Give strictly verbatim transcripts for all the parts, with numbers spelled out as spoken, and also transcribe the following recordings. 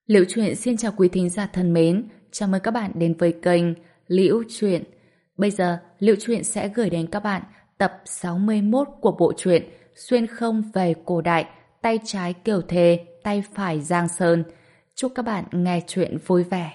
Liễu Chuyện xin chào quý thính giả thân mến, chào mừng các bạn đến với kênh Liễu Chuyện. Bây giờ, Liễu Chuyện sẽ gửi đến các bạn tập sáu mươi mốt của bộ truyện Xuyên không về cổ đại, tay trái Kiều Thề, tay phải Giang Sơn. Chúc các bạn nghe chuyện vui vẻ.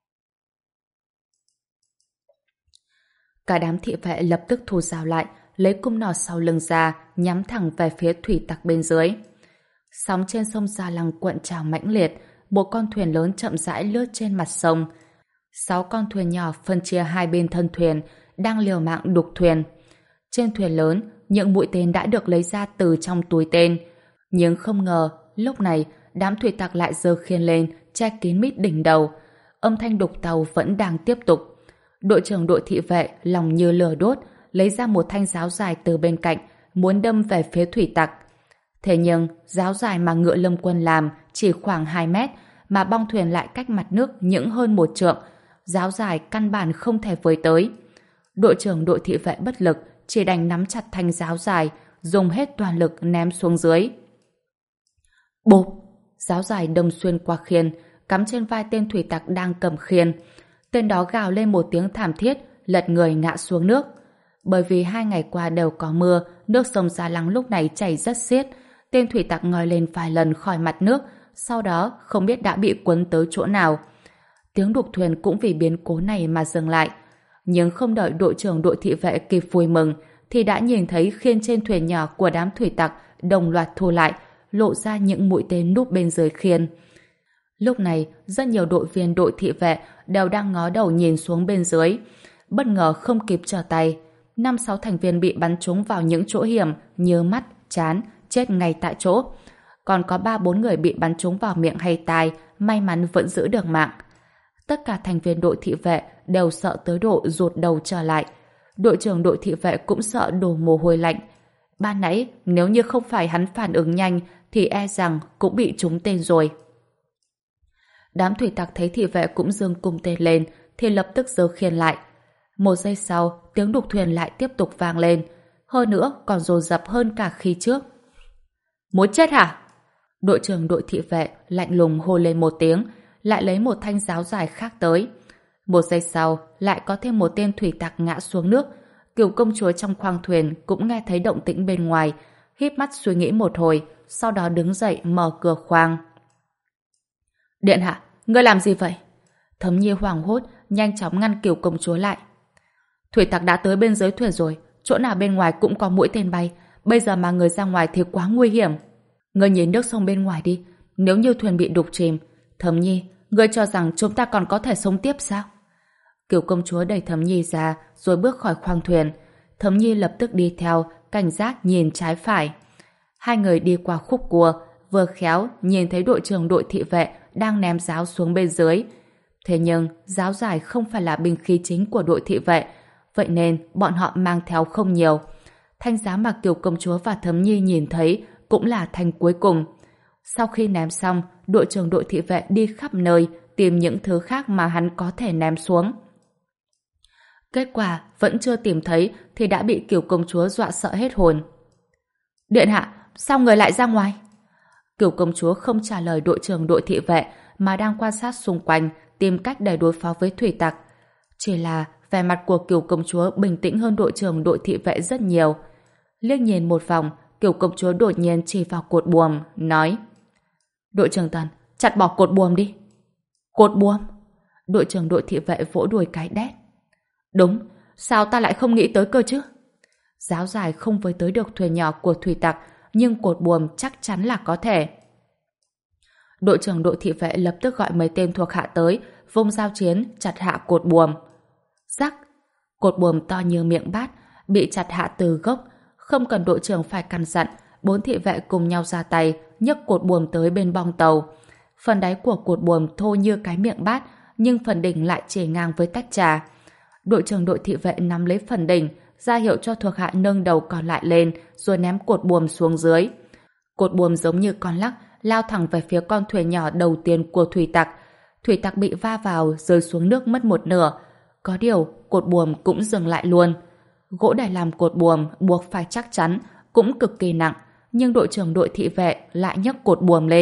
Cả đám thị vệ lập tức thu dao lại, lấy cung nỏ sau lưng ra, nhắm thẳng về phía thủy tặc bên dưới. Sóng trên sông Gia Lăng cuộn trào mãnh liệt, một con thuyền lớn chậm rãi lướt trên mặt sông. Sáu con thuyền nhỏ phân chia hai bên thân thuyền, đang liều mạng đục thuyền. Trên thuyền lớn, những mũi tên đã được lấy ra từ trong túi tên. Nhưng không ngờ, lúc này, đám thủy tặc lại giơ khiên lên, che kín mít đỉnh đầu. Âm thanh đục tàu vẫn đang tiếp tục. Đội trưởng đội thị vệ lòng như lửa đốt, lấy ra một thanh giáo dài từ bên cạnh, muốn đâm về phía thủy tặc. Thế nhưng, giáo dài mà Ngựa Lâm Quân làm chỉ khoảng hai mét, mà bong thuyền lại cách mặt nước những hơn một trượng. Giáo dài căn bản không thể với tới. Đội trưởng đội thị vệ bất lực, chỉ đành nắm chặt thanh giáo dài, dùng hết toàn lực ném xuống dưới. Bộp! Giáo dài đâm xuyên qua khiên, cắm trên vai tên thủy tặc đang cầm khiên. Tên đó gào lên một tiếng thảm thiết, lật người ngã xuống nước. Bởi vì hai ngày qua đều có mưa, nước sông Gia Lăng lúc này chảy rất xiết. Tên thủy tặc ngoi lên vài lần khỏi mặt nước, sau đó không biết đã bị cuốn tới chỗ nào. Tiếng đục thuyền cũng vì biến cố này mà dừng lại. Nhưng không đợi đội trưởng đội thị vệ kịp vui mừng, thì đã nhìn thấy khiên trên thuyền nhỏ của đám thủy tặc đồng loạt thu lại, lộ ra những mũi tên núp bên dưới khiên. Lúc này, rất nhiều đội viên đội thị vệ đều đang ngó đầu nhìn xuống bên dưới. Bất ngờ không kịp trở tay, năm sáu thành viên bị bắn trúng vào những chỗ hiểm như mắt, trán, chết ngay tại chỗ. Còn có ba bốn người bị bắn trúng vào miệng hay tai, may mắn vẫn giữ được mạng. Tất cả thành viên đội thị vệ đều sợ tới độ rụt đầu trở lại. Đội trưởng đội thị vệ cũng sợ đổ mồ hôi lạnh. Ban nãy, nếu như không phải hắn phản ứng nhanh, thì e rằng cũng bị trúng tên rồi. Đám thủy tặc thấy thị vệ cũng giương cung tên lên, thì lập tức giơ khiên lại. Một giây sau, tiếng đục thuyền lại tiếp tục vang lên. Hơn nữa, còn dồn dập hơn cả khi trước. Muốn chết hả? Đội trưởng đội thị vệ lạnh lùng hô lên một tiếng, lại lấy một thanh giáo dài khác tới. Một giây sau, lại có thêm một tên thủy tặc ngã xuống nước. Kiều công chúa trong khoang thuyền cũng nghe thấy động tĩnh bên ngoài, híp mắt suy nghĩ một hồi, sau đó đứng dậy mở cửa khoang. Điện hạ, ngươi làm gì vậy? Thấm Nhi hoảng hốt, nhanh chóng ngăn Kiều công chúa lại. Thủy tặc đã tới bên dưới thuyền rồi, chỗ nào bên ngoài cũng có mũi tên bay, bây giờ mà người ra ngoài thì quá nguy hiểm. Ngươi nhìn nước sông bên ngoài đi, nếu như thuyền bị đục chìm, Thấm Nhi, ngươi cho rằng chúng ta còn có thể sống tiếp sao? Kiều công chúa đẩy Thấm Nhi ra, rồi bước khỏi khoang thuyền. Thấm Nhi lập tức đi theo, cảnh giác nhìn trái phải. Hai người đi qua khúc cua, vừa khéo nhìn thấy đội trưởng đội thị vệ đang ném giáo xuống bên dưới. Thế nhưng, giáo dài không phải là binh khí chính của đội thị vệ, vậy nên bọn họ mang theo không nhiều. Thanh giáo mà Kiều công chúa và Thấm Nhi nhìn thấy cũng là thanh cuối cùng. Sau khi ném xong, đội trưởng đội thị vệ đi khắp nơi tìm những thứ khác mà hắn có thể ném xuống. Kết quả vẫn chưa tìm thấy thì đã bị Kiều công chúa dọa sợ hết hồn. Điện hạ, sao người lại ra ngoài? Kiều công chúa không trả lời đội trưởng đội thị vệ mà đang quan sát xung quanh tìm cách để đối phó với thủy tặc. Chỉ là vẻ mặt của Kiều công chúa bình tĩnh hơn đội trưởng đội thị vệ rất nhiều. Liếc nhìn một vòng, Kiều công chúa đột nhiên chỉ vào cột buồm, nói: Đội trưởng Tần, chặt bỏ cột buồm đi. Cột buồm? Đội trưởng đội thị vệ vỗ đùi cái đét. Đúng, sao ta lại không nghĩ tới cơ chứ? Giáo dài không với tới được thuyền nhỏ của thủy tặc, nhưng cột buồm chắc chắn là có thể. Đội trưởng đội thị vệ lập tức gọi mấy tên thuộc hạ tới, vung dao chiến chặt hạ cột buồm. Rắc! Cột buồm to như miệng bát, bị chặt hạ từ gốc. Không cần đội trưởng phải căn dặn, bốn thị vệ cùng nhau ra tay, nhấc cột buồm tới bên bong tàu. Phần đáy của cột buồm thô như cái miệng bát, nhưng phần đỉnh lại chỉ ngang với tách trà. Đội trưởng đội thị vệ nắm lấy phần đỉnh, ra hiệu cho thuộc hạ nâng đầu còn lại lên, rồi ném cột buồm xuống dưới. Cột buồm giống như con lắc, lao thẳng về phía con thuyền nhỏ đầu tiên của thủy tặc. Thủy tặc bị va vào, rơi xuống nước mất một nửa. Có điều, cột buồm cũng dừng lại luôn. Gỗ để làm cột buồm buộc phải chắc chắn, cũng cực kỳ nặng, nhưng đội trưởng đội thị vệ lại nhấc cột buồm lên,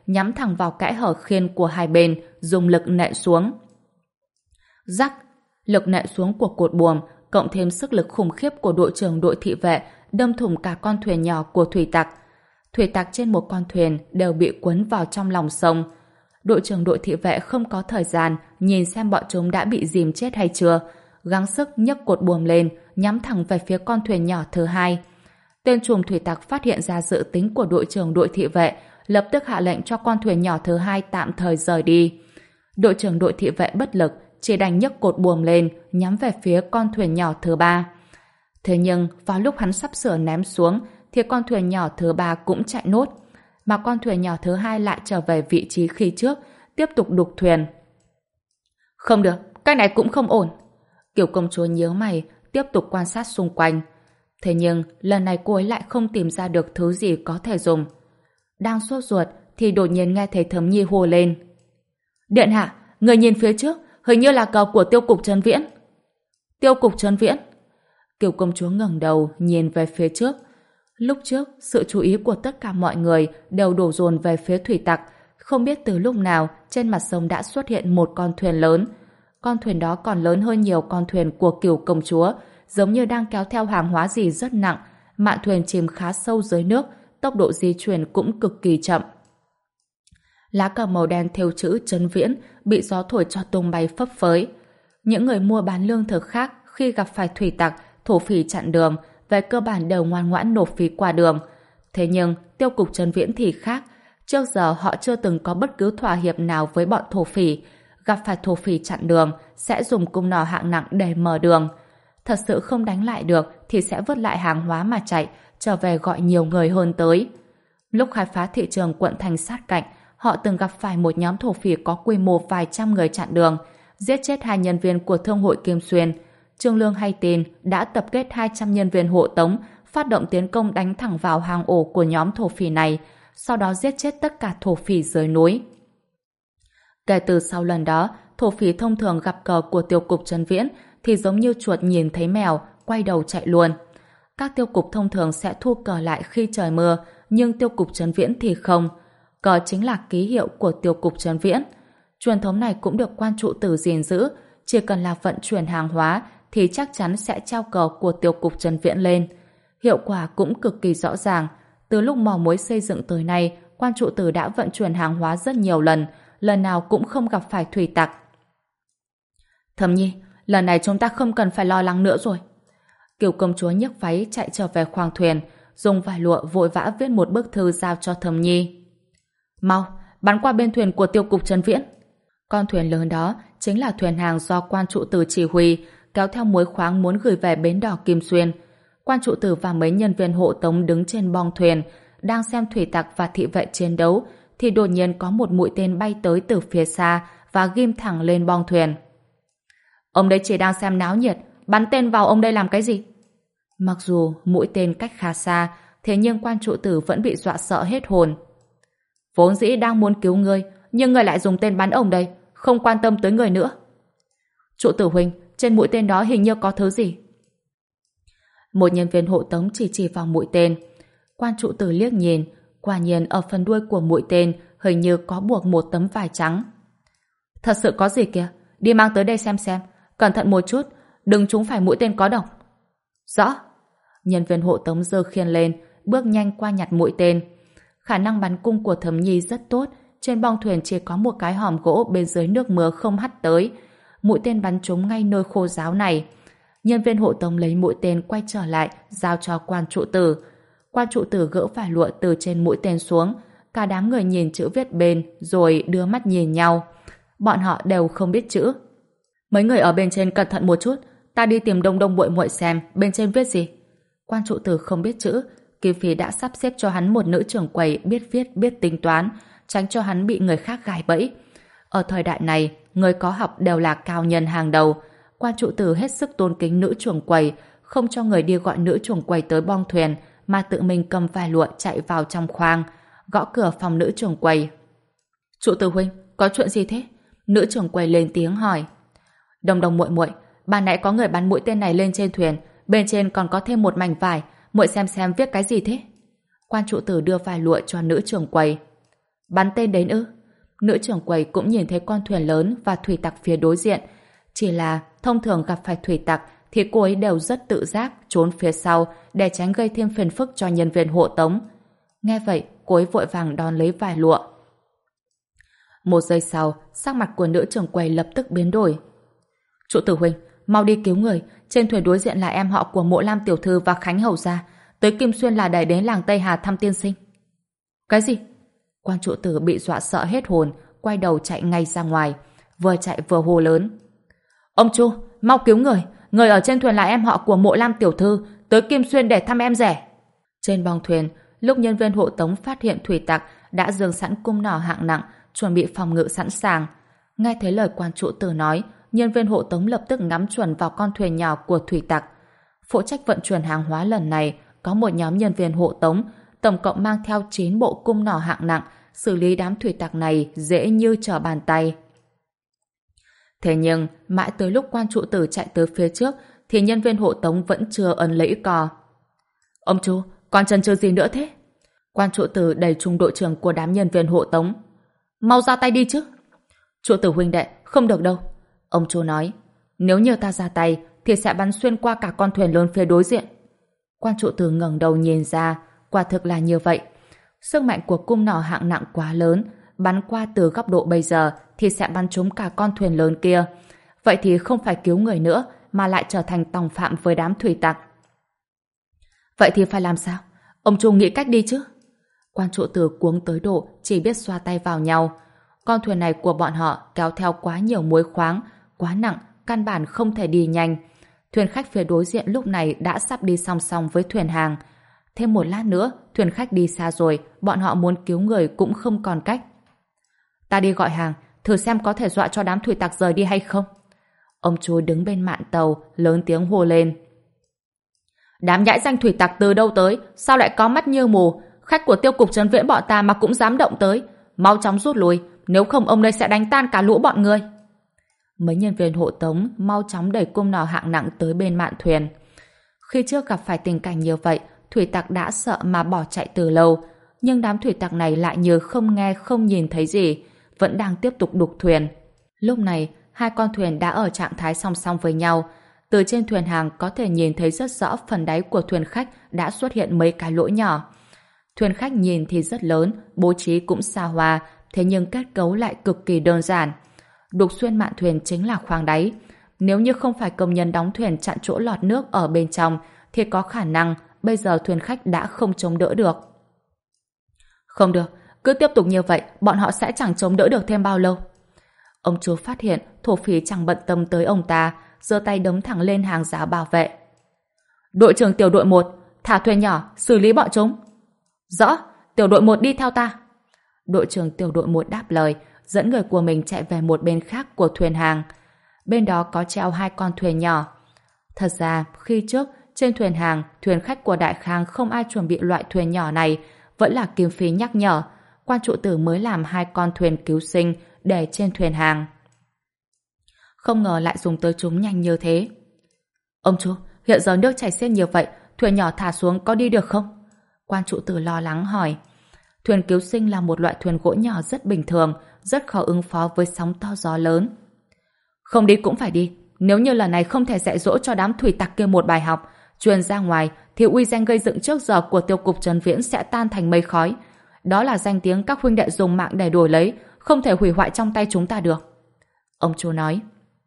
nhắm thẳng vào kẽ hở khiên của hai bên, dùng lực nện xuống. Rắc, lực nện xuống của cột buồm, cộng thêm sức lực khủng khiếp của đội trưởng đội thị vệ, đâm thủng cả con thuyền nhỏ của thủy tặc. Thủy tặc trên một con thuyền đều bị cuốn vào trong lòng sông. Đội trưởng đội thị vệ không có thời gian nhìn xem bọn chúng đã bị dìm chết hay chưa, gắng sức nhấc cột buồm lên, nhắm thẳng về phía con thuyền nhỏ thứ hai. Tên trùm thủy tặc phát hiện ra dự tính của đội trưởng đội thị vệ, lập tức hạ lệnh cho con thuyền nhỏ thứ hai tạm thời rời đi. Đội trưởng đội thị vệ bất lực, chỉ đành nhấc cột buồm lên, nhắm về phía con thuyền nhỏ thứ ba. Thế nhưng, vào lúc hắn sắp sửa ném xuống, thì con thuyền nhỏ thứ ba cũng chạy nốt, mà con thuyền nhỏ thứ hai lại trở về vị trí khi trước, tiếp tục đục thuyền. Không được, cái này cũng không ổn. Kiểu công chúa nhíu mày, tiếp tục quan sát xung quanh. Thế nhưng, lần này cô ấy lại không tìm ra được thứ gì có thể dùng. Đang sốt ruột, thì đột nhiên nghe thấy Thẩm Nhi hô lên. Điện hạ, người nhìn phía trước, hình như là cờ của tiêu cục Trấn Viễn. Tiêu cục Trấn Viễn? Kiểu công chúa ngẩng đầu, nhìn về phía trước. Lúc trước, sự chú ý của tất cả mọi người đều đổ dồn về phía thủy tặc. Không biết từ lúc nào, trên mặt sông đã xuất hiện một con thuyền lớn. Con thuyền đó còn lớn hơn nhiều con thuyền của Cửu công chúa, giống như đang kéo theo hàng hóa gì rất nặng. Mạn thuyền chìm khá sâu dưới nước, tốc độ di chuyển cũng cực kỳ chậm. Lá cờ màu đen thêu chữ Trấn Viễn bị gió thổi cho tung bay phấp phới. Những người mua bán lương thực khác khi gặp phải thủy tặc, thổ phỉ chặn đường, về cơ bản đều ngoan ngoãn nộp phí qua đường. Thế nhưng, tiêu cục Trấn Viễn thì khác. Trước giờ họ chưa từng có bất cứ thỏa hiệp nào với bọn thổ phỉ. Gặp phải thổ phỉ chặn đường, sẽ dùng cung nỏ hạng nặng để mở đường. Thật sự không đánh lại được thì sẽ vứt lại hàng hóa mà chạy, trở về gọi nhiều người hơn tới. Lúc khai phá thị trường quận thành sát cạnh, họ từng gặp phải một nhóm thổ phỉ có quy mô vài trăm người chặn đường, giết chết hai nhân viên của Thương hội Kim Xuyên. Trương Lương hay tin đã tập kết hai trăm nhân viên hộ tống, phát động tiến công đánh thẳng vào hang ổ của nhóm thổ phỉ này, sau đó giết chết tất cả thổ phỉ dưới núi. Kể từ sau lần đó, thổ phỉ thông thường gặp cờ của tiêu cục Trấn Viễn thì giống như chuột nhìn thấy mèo, quay đầu chạy luôn. Các tiêu cục thông thường sẽ thu cờ lại khi trời mưa, nhưng tiêu cục Trấn Viễn thì không. Cờ chính là ký hiệu của tiêu cục Trấn Viễn. Truyền thống này cũng được quan trụ tử gìn giữ, chỉ cần là vận chuyển hàng hóa thì chắc chắn sẽ treo cờ của tiêu cục Trấn Viễn lên. Hiệu quả cũng cực kỳ rõ ràng. Từ lúc mỏ muối xây dựng tới nay, quan trụ tử đã vận chuyển hàng hóa rất nhiều lần, lần nào cũng không gặp phải thủy tặc. Thẩm Nhi, lần này chúng ta không cần phải lo lắng nữa rồi. Kiều công chúa nhấc váy chạy trở về khoang thuyền, dùng vải lụa vội vã viết một bức thư giao cho Thẩm Nhi. Mau, bắn qua bên thuyền của tiêu cục Trấn Viễn. Con thuyền lớn đó chính là thuyền hàng do quan trụ tử chỉ huy, kéo theo muối khoáng muốn gửi về bến đỏ Kim Xuyên. Quan trụ tử và mấy nhân viên hộ tống đứng trên bong thuyền, đang xem thủy tặc và thị vệ chiến đấu, thì đột nhiên có một mũi tên bay tới từ phía xa và ghim thẳng lên bong thuyền. Ông đây chỉ đang xem náo nhiệt, bắn tên vào ông đây làm cái gì? Mặc dù mũi tên cách khá xa, thế nhưng quan trụ tử vẫn bị dọa sợ hết hồn. Vốn dĩ đang muốn cứu ngươi, nhưng ngươi lại dùng tên bắn ông đây, không quan tâm tới người nữa. Trụ tử huynh, trên mũi tên đó hình như có thứ gì? Một nhân viên hộ tống chỉ chỉ vào mũi tên. Quan trụ tử liếc nhìn, quả nhiên ở phần đuôi của mũi tên hình như có buộc một tấm vải trắng. Thật sự có gì kìa, đi mang tới đây xem xem, cẩn thận một chút, đừng trúng phải mũi tên có độc. Rõ. Nhân viên hộ tống giơ khiên lên, bước nhanh qua nhặt mũi tên. Khả năng bắn cung của Thẩm Nhi rất tốt, trên bong thuyền chỉ có một cái hòm gỗ bên dưới nước mưa không hắt tới. Mũi tên bắn trúng ngay nơi khô ráo này. Nhân viên hộ tống lấy mũi tên quay trở lại, giao cho quan trụ tử. Quan trụ tử gỡ vải lụa từ trên mũi tên xuống, cả đám người nhìn chữ viết bên, rồi đưa mắt nhìn nhau. Bọn họ đều không biết chữ. Mấy người ở bên trên cẩn thận một chút, ta đi tìm Đông Đông muội muội xem bên trên viết gì. Quan trụ tử không biết chữ, Kim Phi đã sắp xếp cho hắn một nữ trưởng quầy biết viết biết tính toán, tránh cho hắn bị người khác gài bẫy. Ở thời đại này, người có học đều là cao nhân hàng đầu. Quan trụ tử hết sức tôn kính nữ trưởng quầy, không cho người đi gọi nữ trưởng quầy tới bong thuyền, mà tự mình cầm vài lụa chạy vào trong khoang, gõ cửa phòng nữ trưởng quầy. Trụ tử huynh, có chuyện gì thế? Nữ trưởng quầy lên tiếng hỏi. Đồng đồng muội muội, ban nãy có người bắn mũi tên này lên trên thuyền, bên trên còn có thêm một mảnh vải, muội xem xem viết cái gì thế? Quan trụ tử đưa vài lụa cho nữ trưởng quầy. Bắn tên đến ư? Nữ trưởng quầy cũng nhìn thấy con thuyền lớn và thủy tặc phía đối diện. Chỉ là thông thường gặp phải thủy tặc thì cô ấy đều rất tự giác trốn phía sau để tránh gây thêm phiền phức cho nhân viên hộ tống. Nghe vậy, cô ấy vội vàng đón lấy vài lụa. Một giây sau, sắc mặt của nữ trưởng quầy lập tức biến đổi. Trụ tử huynh, mau đi cứu người. Trên thuyền đối diện là em họ của Mộ Lam tiểu thư và Khánh hầu gia. Tới Kim Xuyên là để đến làng Tây Hà thăm tiên sinh. Cái gì? Quan trụ tử bị dọa sợ hết hồn, quay đầu chạy ngay ra ngoài, vừa chạy vừa hô lớn. Ông Chu, mau cứu người. Người ở trên thuyền là em họ của Mộ Lam tiểu thư, tới Kim Xuyên để thăm em rể. Trên bong thuyền, lúc nhân viên hộ tống phát hiện thủy tặc đã dừng sẵn cung nỏ hạng nặng, chuẩn bị phòng ngự sẵn sàng. Nghe thấy lời quan trụ tử nói, nhân viên hộ tống lập tức ngắm chuẩn vào con thuyền nhỏ của thủy tặc. Phụ trách vận chuyển hàng hóa lần này có một nhóm nhân viên hộ tống, tổng cộng mang theo chín bộ cung nỏ hạng nặng, xử lý đám thủy tặc này dễ như trở bàn tay. Thế nhưng, mãi tới lúc quan trụ tử chạy tới phía trước thì nhân viên hộ tống vẫn chưa ấn lẫy cò. Ông chú, còn chần chừ gì nữa thế? Quan trụ tử đẩy trung đội trưởng của đám nhân viên hộ tống. Mau ra tay đi chứ. Trụ tử huynh đệ, không được đâu. Ông chú nói, nếu như ta ra tay thì sẽ bắn xuyên qua cả con thuyền lớn phía đối diện. Quan trụ tử ngẩng đầu nhìn ra, quả thực là như vậy. Sức mạnh của cung nỏ hạng nặng quá lớn, bắn qua từ góc độ bây giờ thì sẽ bắn trúng cả con thuyền lớn kia. Vậy thì không phải cứu người nữa mà lại trở thành tòng phạm với đám thủy tặc. Vậy thì phải làm sao? Ông Chu nghĩ cách đi chứ. Quan trụ tử cuống tới độ chỉ biết xoa tay vào nhau. Con thuyền này của bọn họ kéo theo quá nhiều muối khoáng, quá nặng, căn bản không thể đi nhanh. Thuyền khách phía đối diện lúc này đã sắp đi song song với thuyền hàng. Thêm một lát nữa, thuyền khách đi xa rồi, bọn họ muốn cứu người cũng không còn cách. Ta đi gọi hàng, thử xem có thể dọa cho đám thủy tặc rời đi hay không. Ông chú đứng bên mạn tàu, lớn tiếng hô lên. Đám nhãi danh thủy tặc từ đâu tới, sao lại có mắt như mù? Khách của tiêu cục trấn viễn bọn ta mà cũng dám động tới. Mau chóng rút lui, nếu không ông đây sẽ đánh tan cả lũ bọn người. Mấy nhân viên hộ tống mau chóng đẩy cung nỏ hạng nặng tới bên mạn thuyền. Khi trước gặp phải tình cảnh như vậy, thủy tặc đã sợ mà bỏ chạy từ lâu. Nhưng đám thủy tặc này lại như không nghe không nhìn thấy gì, vẫn đang tiếp tục đục thuyền. Lúc này, hai con thuyền đã ở trạng thái song song với nhau. Từ trên thuyền hàng có thể nhìn thấy rất rõ phần đáy của thuyền khách đã xuất hiện mấy cái lỗ nhỏ. Thuyền khách nhìn thì rất lớn, bố trí cũng xa hoa, thế nhưng kết cấu lại cực kỳ đơn giản. Đục xuyên mạn thuyền chính là khoang đáy. Nếu như không phải công nhân đóng thuyền chặn chỗ lọt nước ở bên trong, thì có khả năng bây giờ thuyền khách đã không chống đỡ được. Không được, cứ tiếp tục như vậy, bọn họ sẽ chẳng chống đỡ được thêm bao lâu. Ông chú phát hiện thổ phỉ chẳng bận tâm tới ông ta, giơ tay đấm thẳng lên hàng rào bảo vệ. Đội trưởng tiểu đội một, thả thuyền nhỏ, xử lý bọn chúng. Rõ, tiểu đội một đi theo ta. Đội trưởng tiểu đội một đáp lời, dẫn người của mình chạy về một bên khác của thuyền hàng. Bên đó có treo hai con thuyền nhỏ. Thật ra, khi trước, trên thuyền hàng, thuyền khách của Đại Khang không ai chuẩn bị loại thuyền nhỏ này, vẫn là Kim Phí nhắc nhở. Quan trụ tử mới làm hai con thuyền cứu sinh để trên thuyền hàng. Không ngờ lại dùng tới chúng nhanh như thế. Ông chú, hiện giờ nước chảy xiết như vậy, thuyền nhỏ thả xuống có đi được không? Quan trụ tử lo lắng hỏi. Thuyền cứu sinh là một loại thuyền gỗ nhỏ rất bình thường, rất khó ứng phó với sóng to gió lớn. Không đi cũng phải đi, nếu như lần này không thể dạy dỗ cho đám thủy tặc kia một bài học, truyền ra ngoài thì uy danh gây dựng trước giờ của tiêu cục Trấn Viễn sẽ tan thành mây khói. Đó là danh tiếng các huynh đệ dùng mạng để đổi lấy, không thể hủy hoại trong tay chúng ta được. Ông chú nói.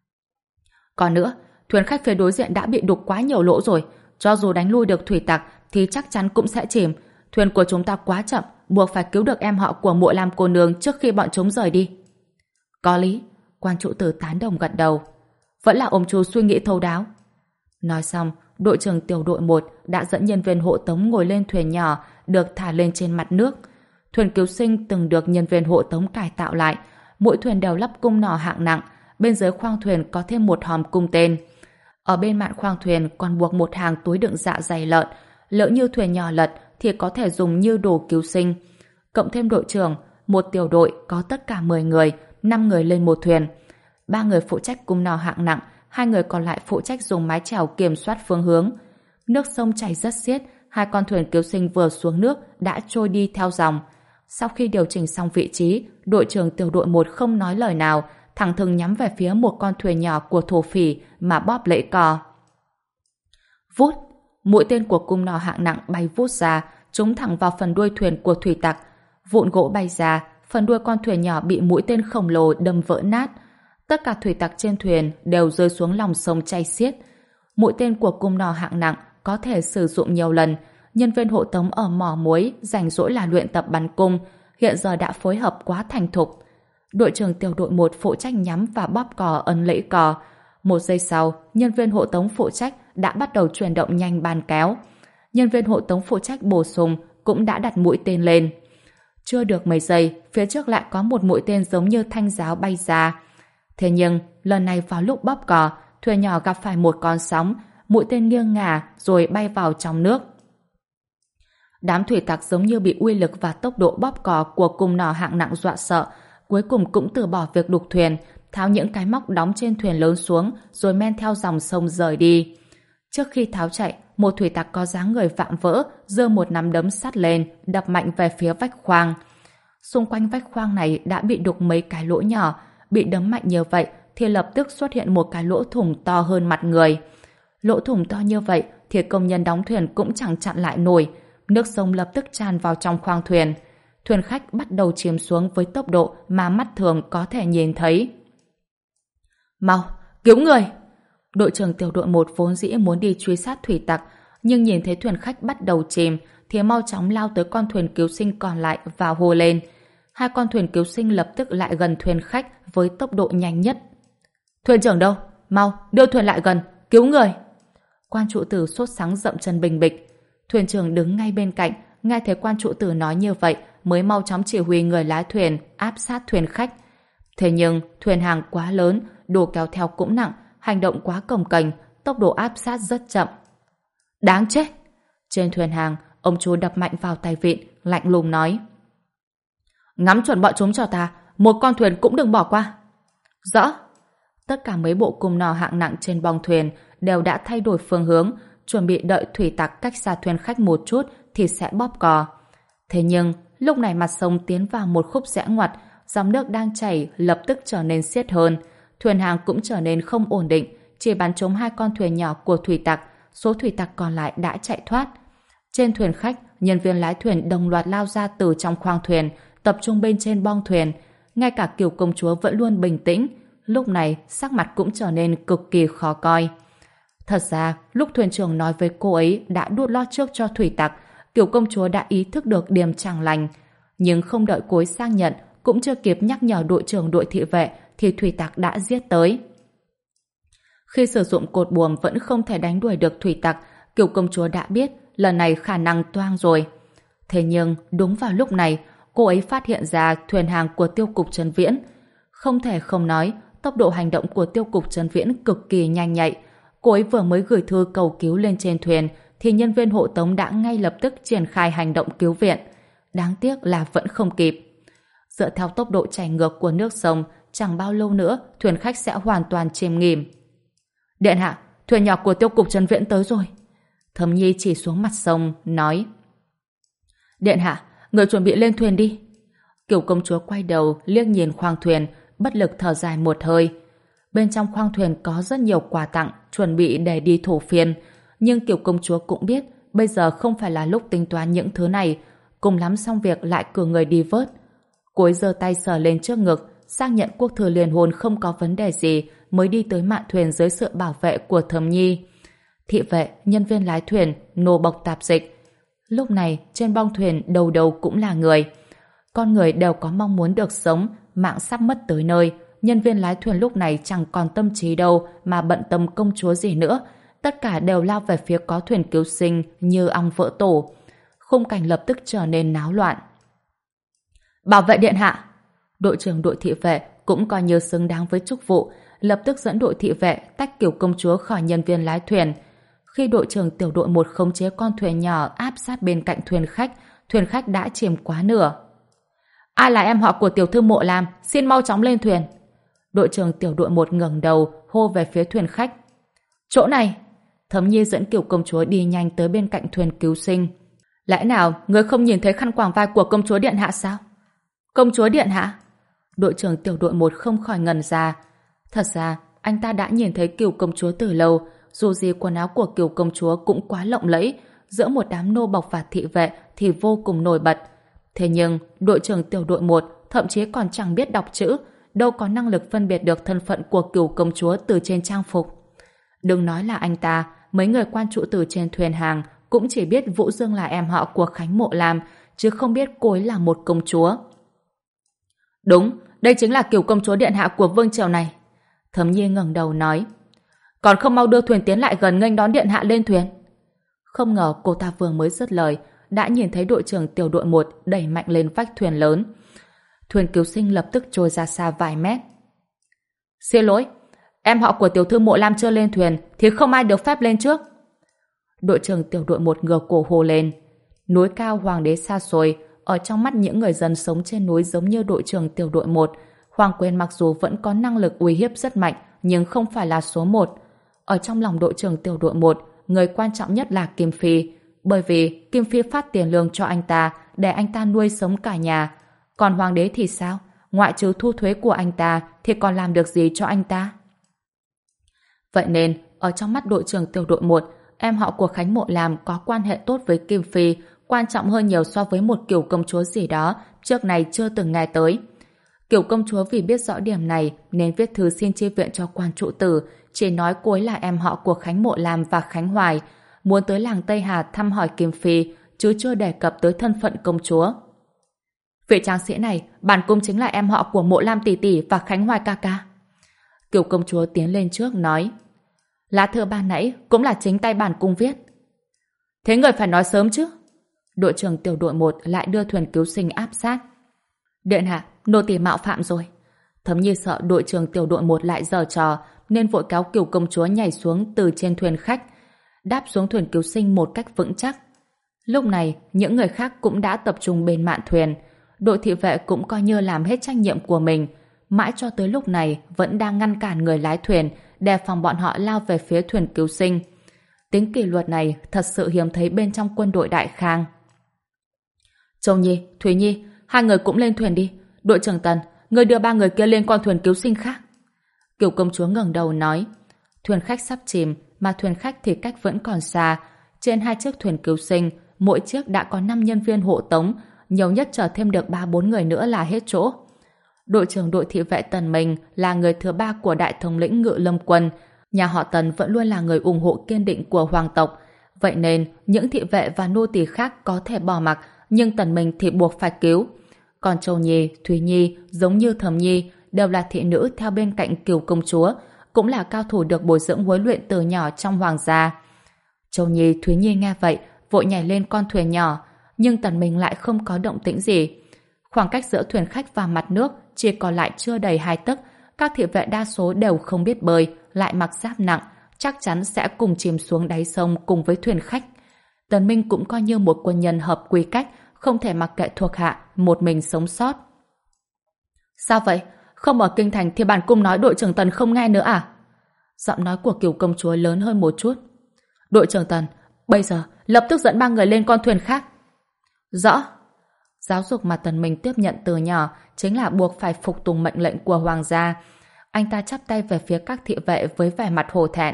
Còn nữa, thuyền khách phía đối diện đã bị đục quá nhiều lỗ rồi, cho dù đánh lui được thủy tặc thì chắc chắn cũng sẽ chìm. Thuyền của chúng ta quá chậm, buộc phải cứu được em họ của Mộ Lam cô nương trước khi bọn chúng rời đi. Có lý, quan trụ tử tán đồng gật đầu. Vẫn là ông chú suy nghĩ thấu đáo. Nói xong, đội trưởng tiểu đội một đã dẫn nhân viên hộ tống ngồi lên thuyền nhỏ được thả lên trên mặt nước. Thuyền cứu sinh từng được nhân viên hộ tống cải tạo lại, mỗi thuyền đều lắp cung nỏ hạng nặng, bên dưới khoang thuyền có thêm một hòm cung tên. Ở bên mạn khoang thuyền còn buộc một hàng túi đựng dạ dày lợn, lỡ như thuyền nhỏ lật thì có thể dùng như đồ cứu sinh. Cộng thêm đội trưởng, một tiểu đội có tất cả mười người, năm người lên một thuyền. ba người phụ trách cung nỏ hạng nặng, hai người còn lại phụ trách dùng mái chèo kiểm soát phương hướng. Nước sông chảy rất xiết, hai con thuyền cứu sinh vừa xuống nước đã trôi đi theo dòng. Sau khi điều chỉnh xong vị trí, đội trưởng tiểu đội một không nói lời nào, thẳng thừng nhắm về phía một con thuyền nhỏ của thổ phỉ mà bóp lẫy cò. Vút, mũi tên của cung nỏ hạng nặng bay vút ra, trúng thẳng vào phần đuôi thuyền của thủy tặc. Vụn gỗ bay ra, phần đuôi con thuyền nhỏ bị mũi tên khổng lồ đâm vỡ nát. Tất cả thủy tặc trên thuyền đều rơi xuống lòng sông chay xiết. Mũi tên của cung nỏ hạng nặng có thể sử dụng nhiều lần. Nhân viên hộ tống ở mỏ muối rảnh rỗi là luyện tập bắn cung, hiện giờ đã phối hợp quá thành thục. Đội trưởng tiểu đội một phụ trách nhắm và bóp cò ấn lẫy cò. Một giây sau, nhân viên hộ tống phụ trách đã bắt đầu chuyển động nhanh bàn kéo. Nhân viên hộ tống phụ trách bổ sung cũng đã đặt mũi tên lên. Chưa được mấy giây, phía trước lại có một mũi tên giống như thanh giáo bay ra. Thế nhưng, lần này vào lúc bóp cò, thuyền nhỏ gặp phải một con sóng, mũi tên nghiêng ngả rồi bay vào trong nước. Đám thủy tặc giống như bị uy lực và tốc độ bóp cò của cung nỏ hạng nặng dọa sợ, cuối cùng cũng từ bỏ việc đục thuyền, tháo những cái móc đóng trên thuyền lớn xuống rồi men theo dòng sông rời đi. Trước khi tháo chạy, một thủy tặc có dáng người vạm vỡ giơ một nắm đấm sắt lên, đập mạnh về phía vách khoang. Xung quanh vách khoang này đã bị đục mấy cái lỗ nhỏ, bị đấm mạnh như vậy thì lập tức xuất hiện một cái lỗ thủng to hơn mặt người. Lỗ thủng to như vậy thì công nhân đóng thuyền cũng chẳng chặn lại nổi, nước sông lập tức tràn vào trong khoang thuyền. Thuyền khách bắt đầu chìm xuống với tốc độ mà mắt thường có thể nhìn thấy. Mau, cứu người! Đội trưởng tiểu đội một vốn dĩ muốn đi truy sát thủy tặc, nhưng nhìn thấy thuyền khách bắt đầu chìm thì mau chóng lao tới con thuyền cứu sinh còn lại và hô lên. Hai con thuyền cứu sinh lập tức lại gần thuyền khách với tốc độ nhanh nhất. Thuyền trưởng đâu? Mau, đưa thuyền lại gần, cứu người! Quan trụ tử sốt sắng dậm chân bình bịch. Thuyền trưởng đứng ngay bên cạnh, nghe thấy quan trụ tử nói như vậy mới mau chóng chỉ huy người lái thuyền áp sát thuyền khách. Thế nhưng thuyền hàng quá lớn, đồ kéo theo cũng nặng, hành động quá cồng kềnh, tốc độ áp sát rất chậm. Đáng chết! Trên thuyền hàng, ông chú đập mạnh vào tay vịn, lạnh lùng nói. Ngắm chuẩn bọn chúng cho ta, một con thuyền cũng đừng bỏ qua. Rõ! Tất cả mấy bộ cung nỏ hạng nặng trên bong thuyền đều đã thay đổi phương hướng, chuẩn bị đợi thủy tặc cách xa thuyền khách một chút thì sẽ bóp cò. Thế nhưng, lúc này mặt sông tiến vào một khúc rẽ ngoặt, dòng nước đang chảy lập tức trở nên xiết hơn. Thuyền hàng cũng trở nên không ổn định, chỉ bắn trúng hai con thuyền nhỏ của thủy tặc, số thủy tặc còn lại đã chạy thoát. Trên thuyền khách, nhân viên lái thuyền đồng loạt lao ra từ trong khoang thuyền, tập trung bên trên bong thuyền. Ngay cả Kiều công chúa vẫn luôn bình tĩnh, lúc này sắc mặt cũng trở nên cực kỳ khó coi. Thật ra, lúc thuyền trưởng nói với cô ấy đã đút lót trước cho thủy tặc, Kiều công chúa đã ý thức được điểm chẳng lành. Nhưng không đợi cô ấy xác nhận, cũng chưa kịp nhắc nhở đội trưởng đội thị vệ thì thủy tặc đã giết tới. Khi sử dụng cột buồm vẫn không thể đánh đuổi được thủy tặc, Kiều công chúa đã biết lần này khả năng toang rồi. Thế nhưng đúng vào lúc này, cô ấy phát hiện ra thuyền hàng của tiêu cục Trấn Viễn. Không thể không nói, tốc độ hành động của tiêu cục Trấn Viễn cực kỳ nhanh nhạy. Cô ấy vừa mới gửi thư cầu cứu lên trên thuyền thì nhân viên hộ tống đã ngay lập tức triển khai hành động cứu viện. Đáng tiếc là vẫn không kịp. Dựa theo tốc độ chảy ngược của nước sông, chẳng bao lâu nữa thuyền khách sẽ hoàn toàn chìm nghỉm. Điện hạ, thuyền nhỏ của tiêu cục Trấn Viễn tới rồi. Thẩm Nhi chỉ xuống mặt sông, nói. Điện hạ, người chuẩn bị lên thuyền đi. Kiều công chúa quay đầu, liếc nhìn khoang thuyền, bất lực thở dài một hơi. Bên trong khoang thuyền có rất nhiều quà tặng, chuẩn bị để đi thổ phiên. Nhưng Kiều công chúa cũng biết, bây giờ không phải là lúc tính toán những thứ này. Cùng lắm xong việc lại cử người đi vớt. Cô ấy giơ tay sờ lên trước ngực, xác nhận quốc thư liên hôn không có vấn đề gì, mới đi tới mạn thuyền dưới sự bảo vệ của Thẩm Nhi. Thị vệ, nhân viên lái thuyền, nô bộc tạp dịch. Lúc này, trên bong thuyền đầu đầu cũng là người. Con người đều có mong muốn được sống, mạng sắp mất tới nơi. Nhân viên lái thuyền lúc này chẳng còn tâm trí đâu mà bận tâm công chúa gì nữa. Tất cả đều lao về phía có thuyền cứu sinh như ong vỡ tổ. Khung cảnh lập tức trở nên náo loạn. Bảo vệ điện hạ! Đội trưởng đội thị vệ cũng coi như xứng đáng với chức vụ, lập tức dẫn đội thị vệ tách Kiều công chúa khỏi nhân viên lái thuyền. Khi đội trưởng tiểu đội một khống chế con thuyền nhỏ áp sát bên cạnh thuyền khách, thuyền khách đã chìm quá nửa. Ai là em họ của tiểu thư Mộ Lam, xin mau chóng lên thuyền. Đội trưởng tiểu đội một ngẩng đầu, hô về phía thuyền khách. Chỗ này! Thẩm Nhi dẫn Kiều công chúa đi nhanh tới bên cạnh thuyền cứu sinh. Lẽ nào ngươi không nhìn thấy khăn quàng vai của công chúa điện hạ sao? Công chúa điện hạ? Đội trưởng tiểu đội một không khỏi ngần ra. Thật ra, anh ta đã nhìn thấy Kiều công chúa từ lâu, dù gì quần áo của Kiều công chúa cũng quá lộng lẫy, giữa một đám nô bộc và thị vệ thì vô cùng nổi bật. Thế nhưng, đội trưởng tiểu đội một thậm chí còn chẳng biết đọc chữ, đâu có năng lực phân biệt được thân phận của Kiều công chúa từ trên trang phục. Đừng nói là anh ta, mấy người quan trụ tử trên thuyền hàng cũng chỉ biết Vũ Dương là em họ của Khánh Mộ Lam, chứ không biết cô ấy là một công chúa. Đúng, đây chính là Kiều công chúa điện hạ của vương triều này. Thấm Nhi ngẩng đầu nói. Còn không mau đưa thuyền tiến lại gần nghênh đón điện hạ lên thuyền. Không ngờ cô ta vừa mới dứt lời, đã nhìn thấy đội trưởng tiểu đội một đẩy mạnh lên vách thuyền lớn. Thuyền cứu sinh lập tức trôi ra xa vài mét. Xin lỗi, em họ của tiểu thư Mộ Lam chưa lên thuyền thì không ai được phép lên trước. Đội trưởng tiểu đội một ngửa cổ hô lên. Núi cao hoàng đế xa xôi, ở trong mắt những người dân sống trên núi giống như đội trưởng tiểu đội một, Hoàng Quyền mặc dù vẫn có năng lực uy hiếp rất mạnh, nhưng không phải là số một. Ở trong lòng đội trưởng tiểu đội một, người quan trọng nhất là Kim Phi, bởi vì Kim Phi phát tiền lương cho anh ta để anh ta nuôi sống cả nhà. Còn hoàng đế thì sao? Ngoại trừ thu thuế của anh ta thì còn làm được gì cho anh ta? Vậy nên, ở trong mắt đội trưởng tiểu đội một, em họ của Khánh Mộ Lam có quan hệ tốt với Kim Phi, quan trọng hơn nhiều so với một kiểu công chúa gì đó trước này chưa từng nghe tới. Kiểu công chúa vì biết rõ điểm này nên viết thư xin chi viện cho quan trụ tử, chỉ nói cô ấy là em họ của Khánh Mộ Lam và Khánh Hoài, muốn tới làng Tây Hà thăm hỏi Kim Phi, chứ chưa đề cập tới thân phận công chúa. Vị tráng sĩ này, bản cung chính là em họ của Mộ Lam tỷ tỷ và Khánh Hoài ca ca. Kiểu công chúa tiến lên trước nói. Lá thư ban nãy cũng là chính tay bản cung viết. Thế người phải nói sớm chứ. Đội trưởng tiểu đội một lại đưa thuyền cứu sinh áp sát. Điện hạ, nô tỳ mạo phạm rồi. Thấm Nhi sợ đội trưởng tiểu đội một lại giở trò nên vội kéo Kiều công chúa nhảy xuống từ trên thuyền khách, đáp xuống thuyền cứu sinh một cách vững chắc. Lúc này, những người khác cũng đã tập trung bên mạn thuyền. Đội thị vệ cũng coi như làm hết trách nhiệm của mình, mãi cho tới lúc này vẫn đang ngăn cản người lái thuyền, đề phòng bọn họ lao về phía thuyền cứu sinh. Tính kỷ luật này thật sự hiếm thấy bên trong quân đội Đại Khang. Châu Nhi, Thúy Nhi, hai người cũng lên thuyền đi. Đội trưởng Tần, người đưa ba người kia lên con thuyền cứu sinh khác. Kiều công chúa ngẩng đầu nói. Thuyền khách sắp chìm, mà thuyền khách thì cách vẫn còn xa. Trên hai chiếc thuyền cứu sinh, mỗi chiếc đã có năm nhân viên hộ tống, nhiều nhất chở thêm được ba bốn người nữa là hết chỗ. Đội trưởng đội thị vệ Tần mình là người thứ ba của đại thống lĩnh Ngự Lâm quân. Nhà họ Tần vẫn luôn là người ủng hộ kiên định của hoàng tộc. Vậy nên, những thị vệ và nô tỳ khác có thể bỏ mặc, nhưng Tần mình thì buộc phải cứu. Còn Châu Nhi, Thúy Nhi, giống như Thẩm Nhi, đều là thị nữ theo bên cạnh Kiều công chúa, cũng là cao thủ được bồi dưỡng huấn luyện từ nhỏ trong hoàng gia. Châu Nhi, Thúy Nhi nghe vậy, vội nhảy lên con thuyền nhỏ, nhưng Tần mình lại không có động tĩnh gì. Khoảng cách giữa thuyền khách và mặt nước chỉ còn lại chưa đầy hai tấc. Các thị vệ đa số đều không biết bơi, lại mặc giáp nặng, chắc chắn sẽ cùng chìm xuống đáy sông cùng với thuyền khách. Tần Minh cũng coi như một quân nhân hợp quy cách, không thể mặc kệ thuộc hạ, một mình sống sót. Sao vậy? Không ở kinh thành thì bản cung nói đội trưởng Tần không nghe nữa à? Giọng nói của Kiều công chúa lớn hơn một chút. Đội trưởng Tần, bây giờ lập tức dẫn ba người lên con thuyền khác. Rõ. Giáo dục mà Tần Minh tiếp nhận từ nhỏ chính là buộc phải phục tùng mệnh lệnh của hoàng gia. Anh ta chắp tay về phía các thị vệ với vẻ mặt hổ thẹn.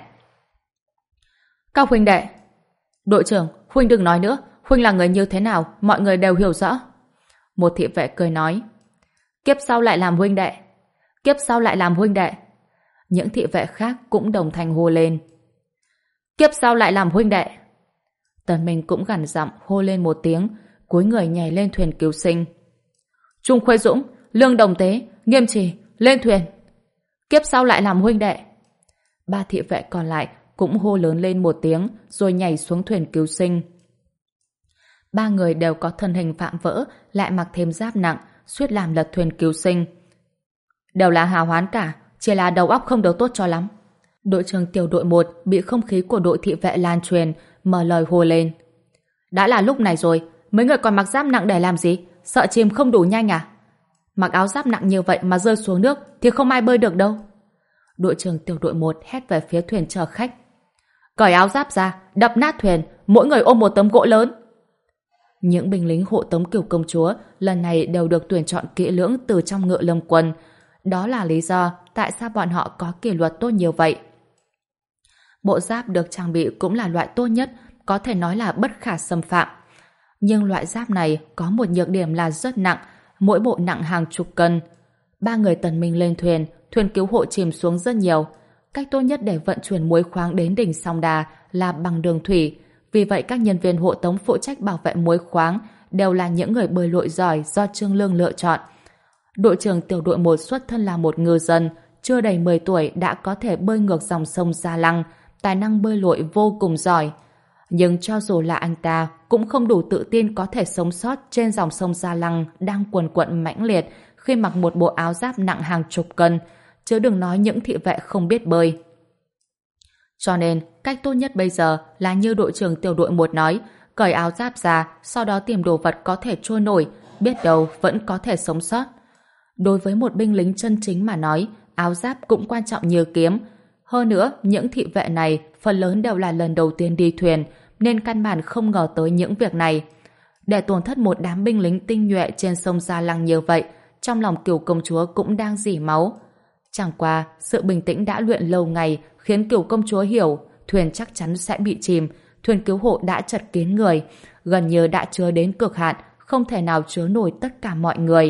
Các huynh đệ. Đội trưởng, huynh đừng nói nữa. Huynh là người như thế nào, mọi người đều hiểu rõ. Một thị vệ cười nói. Kiếp sau lại làm huynh đệ. Kiếp sau lại làm huynh đệ. Những thị vệ khác cũng đồng thanh hô lên. Kiếp sau lại làm huynh đệ. Tần Minh cũng gằn giọng hô lên một tiếng, cúi người nhảy lên thuyền cứu sinh. Trung Khuê Dũng, Lương Đồng Tế, Nghiêm Trì, lên thuyền. Kiếp sau lại làm huynh đệ. Ba thị vệ còn lại cũng hô lớn lên một tiếng rồi nhảy xuống thuyền cứu sinh. Ba người đều có thân hình vạm vỡ, lại mặc thêm giáp nặng, suýt làm lật thuyền cứu sinh. Đều là hào hoán cả, chỉ là đầu óc không được tốt cho lắm. Đội trưởng tiểu đội một bị không khí của đội thị vệ lan truyền, mở lời hô lên. Đã là lúc này rồi, mấy người còn mặc giáp nặng để làm gì? Sợ chìm không đủ nhanh à? Mặc áo giáp nặng như vậy mà rơi xuống nước thì không ai bơi được đâu. Đội trưởng tiểu đội một hét về phía thuyền chở khách. Cởi áo giáp ra, đập nát thuyền, mỗi người ôm một tấm gỗ lớn. Những binh lính hộ tống Kiều công chúa lần này đều được tuyển chọn kỹ lưỡng từ trong Ngự Lâm quân. Đó là lý do tại sao bọn họ có kỷ luật tốt như vậy. Bộ giáp được trang bị cũng là loại tốt nhất, có thể nói là bất khả xâm phạm. Nhưng loại giáp này có một nhược điểm là rất nặng, mỗi bộ nặng hàng chục cân. Ba người Tần Minh lên thuyền, thuyền cứu hộ chìm xuống rất nhiều. Cách tốt nhất để vận chuyển muối khoáng đến đỉnh Song Đà là bằng đường thủy. Vì vậy các nhân viên hộ tống phụ trách bảo vệ muối khoáng đều là những người bơi lội giỏi do Trương Lương lựa chọn. Đội trưởng tiểu đội một xuất thân là một ngư dân, chưa đầy mười tuổi đã có thể bơi ngược dòng sông Gia Lăng, tài năng bơi lội vô cùng giỏi. Nhưng cho dù là anh ta cũng không đủ tự tin có thể sống sót trên dòng sông Gia Lăng đang cuồn cuộn mãnh liệt khi mặc một bộ áo giáp nặng hàng chục cân, chứ đừng nói những thị vệ không biết bơi. Cho nên, cách tốt nhất bây giờ là như đội trưởng tiểu đội một nói, cởi áo giáp ra, sau đó tìm đồ vật có thể trôi nổi, biết đâu vẫn có thể sống sót. Đối với một binh lính chân chính mà nói, áo giáp cũng quan trọng như kiếm. Hơn nữa, những thị vệ này phần lớn đều là lần đầu tiên đi thuyền, nên căn bản không ngờ tới những việc này. Để tổn thất một đám binh lính tinh nhuệ trên sông Gia Lăng như vậy, trong lòng Kiều công chúa cũng đang rỉ máu. Chẳng qua, sự bình tĩnh đã luyện lâu ngày khiến Kiều công chúa hiểu thuyền chắc chắn sẽ bị chìm, thuyền cứu hộ đã chật kín người, gần như đã chứa đến cực hạn, không thể nào chứa nổi tất cả mọi người.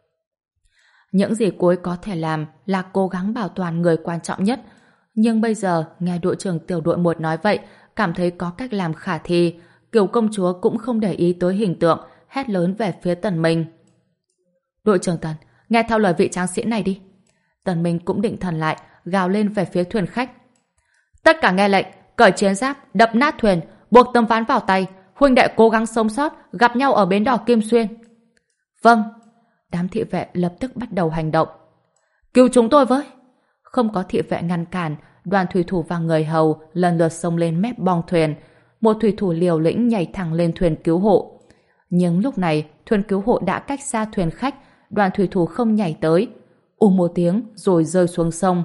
Những gì cô ấy có thể làm là cố gắng bảo toàn người quan trọng nhất. Nhưng bây giờ, nghe đội trưởng tiểu đội một nói vậy, cảm thấy có cách làm khả thi, Kiều công chúa cũng không để ý tới hình tượng, hét lớn về phía Tần Minh. Đội trưởng Tần, nghe theo lời vị tráng sĩ này đi. Tần Minh cũng định thần lại, gào lên về phía thuyền khách. Tất cả nghe lệnh, cởi chiến giáp, đập nát thuyền, buộc tấm ván vào tay, huynh đệ cố gắng sống sót, gặp nhau ở bến đò Kim Xuyên. Vâng. Đám thị vệ lập tức bắt đầu hành động. Cứu chúng tôi với. Không có thị vệ ngăn cản, đoàn thủy thủ và người hầu lần lượt xông lên mép bong thuyền. Một thủy thủ liều lĩnh nhảy thẳng lên thuyền cứu hộ. Nhưng lúc này, thuyền cứu hộ đã cách xa thuyền khách, đoàn thủy thủ không nhảy tới. Ù một tiếng rồi rơi xuống sông.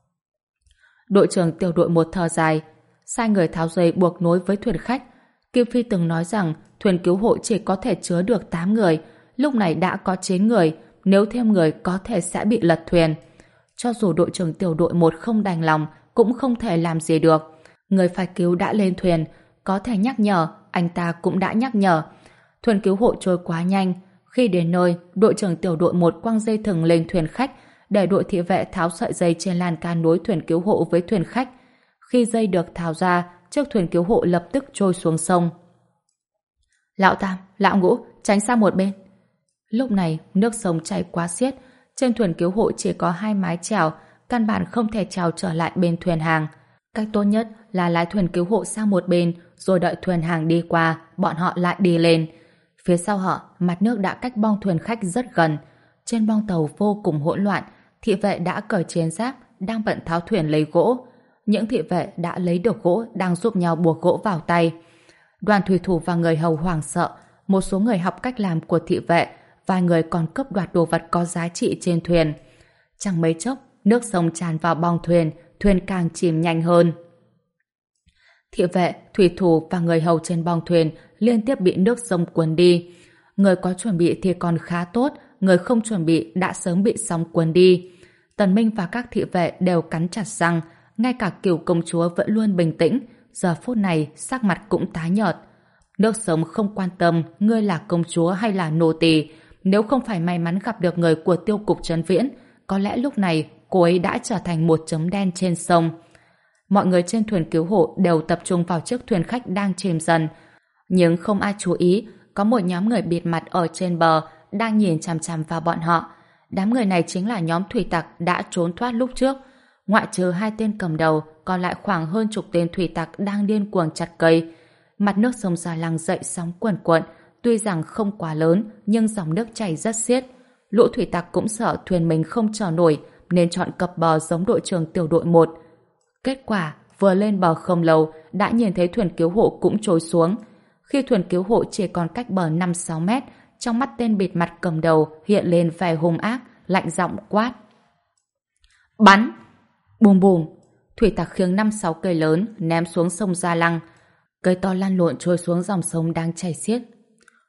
Đội trưởng tiểu đội một thở dài, sai người tháo dây buộc nối với thuyền khách. Kim Phi từng nói rằng thuyền cứu hộ chỉ có thể chứa được tám người, lúc này đã có chín người, nếu thêm người có thể sẽ bị lật thuyền. Cho dù đội trưởng tiểu đội một không đành lòng, cũng không thể làm gì được. Người phải cứu đã lên thuyền, có thể nhắc nhở, anh ta cũng đã nhắc nhở. Thuyền cứu hộ trôi quá nhanh. Khi đến nơi, đội trưởng tiểu đội một quăng dây thừng lên thuyền khách, để đội thị vệ tháo sợi dây trên lan can nối thuyền cứu hộ với thuyền khách. Khi dây được tháo ra, chiếc thuyền cứu hộ lập tức trôi xuống sông. Lão Tam, Lão Ngũ, tránh sang một bên. Lúc này, nước sông chảy quá xiết, trên thuyền cứu hộ chỉ có hai mái chèo, căn bản không thể chèo trở lại bên thuyền hàng. Cách tốt nhất là lái thuyền cứu hộ sang một bên, rồi đợi thuyền hàng đi qua, bọn họ lại đi lên. Phía sau họ, mặt nước đã cách bong thuyền khách rất gần. Trên bong tàu vô cùng hỗn loạn, thị vệ đã cởi chiến giáp, đang bận tháo thuyền lấy gỗ. Những thị vệ đã lấy được gỗ, đang giúp nhau buộc gỗ vào tay. Đoàn thủy thủ và người hầu hoảng sợ, một số người học cách làm của thị vệ, vài người còn cướp đoạt đồ vật có giá trị trên thuyền. Chẳng mấy chốc, nước sông tràn vào bong thuyền, thuyền càng chìm nhanh hơn. Thị vệ, thủy thủ và người hầu trên bong thuyền liên tiếp bị nước sông cuốn đi. Người có chuẩn bị thì còn khá tốt, người không chuẩn bị đã sớm bị sóng cuốn đi. Tần Minh và các thị vệ đều cắn chặt răng, ngay cả Kiều công chúa vẫn luôn bình tĩnh, giờ phút này sắc mặt cũng tái nhợt. Nước sông không quan tâm ngươi là công chúa hay là nô tỳ, nếu không phải may mắn gặp được người của tiêu cục Trấn Viễn, có lẽ lúc này cô ấy đã trở thành một chấm đen trên sông. Mọi người trên thuyền cứu hộ đều tập trung vào chiếc thuyền khách đang chìm dần, nhưng không ai chú ý, có một nhóm người bịt mặt ở trên bờ đang nhìn chằm chằm vào bọn họ. Đám người này chính là nhóm thủy tặc đã trốn thoát lúc trước. Ngoại trừ hai tên cầm đầu, còn lại khoảng hơn chục tên thủy tặc đang điên cuồng chặt cây. Mặt nước sông Gia Lăng dậy sóng cuồn cuộn, tuy rằng không quá lớn, nhưng dòng nước chảy rất xiết. Lũ thủy tặc cũng sợ thuyền mình không chở nổi, nên chọn cập bờ giống đội trưởng tiểu đội một. Kết quả, vừa lên bờ không lâu, đã nhìn thấy thuyền cứu hộ cũng trôi xuống. Khi thuyền cứu hộ chỉ còn cách bờ năm sáu mét, trong mắt tên bịt mặt cầm đầu hiện lên vẻ hung ác, lạnh giọng quát. Bắn! Bùm bùm! Thủy tặc khiêng năm sáu cây lớn ném xuống sông Gia Lăng. Cây to lăn lộn trôi xuống dòng sông đang chảy xiết.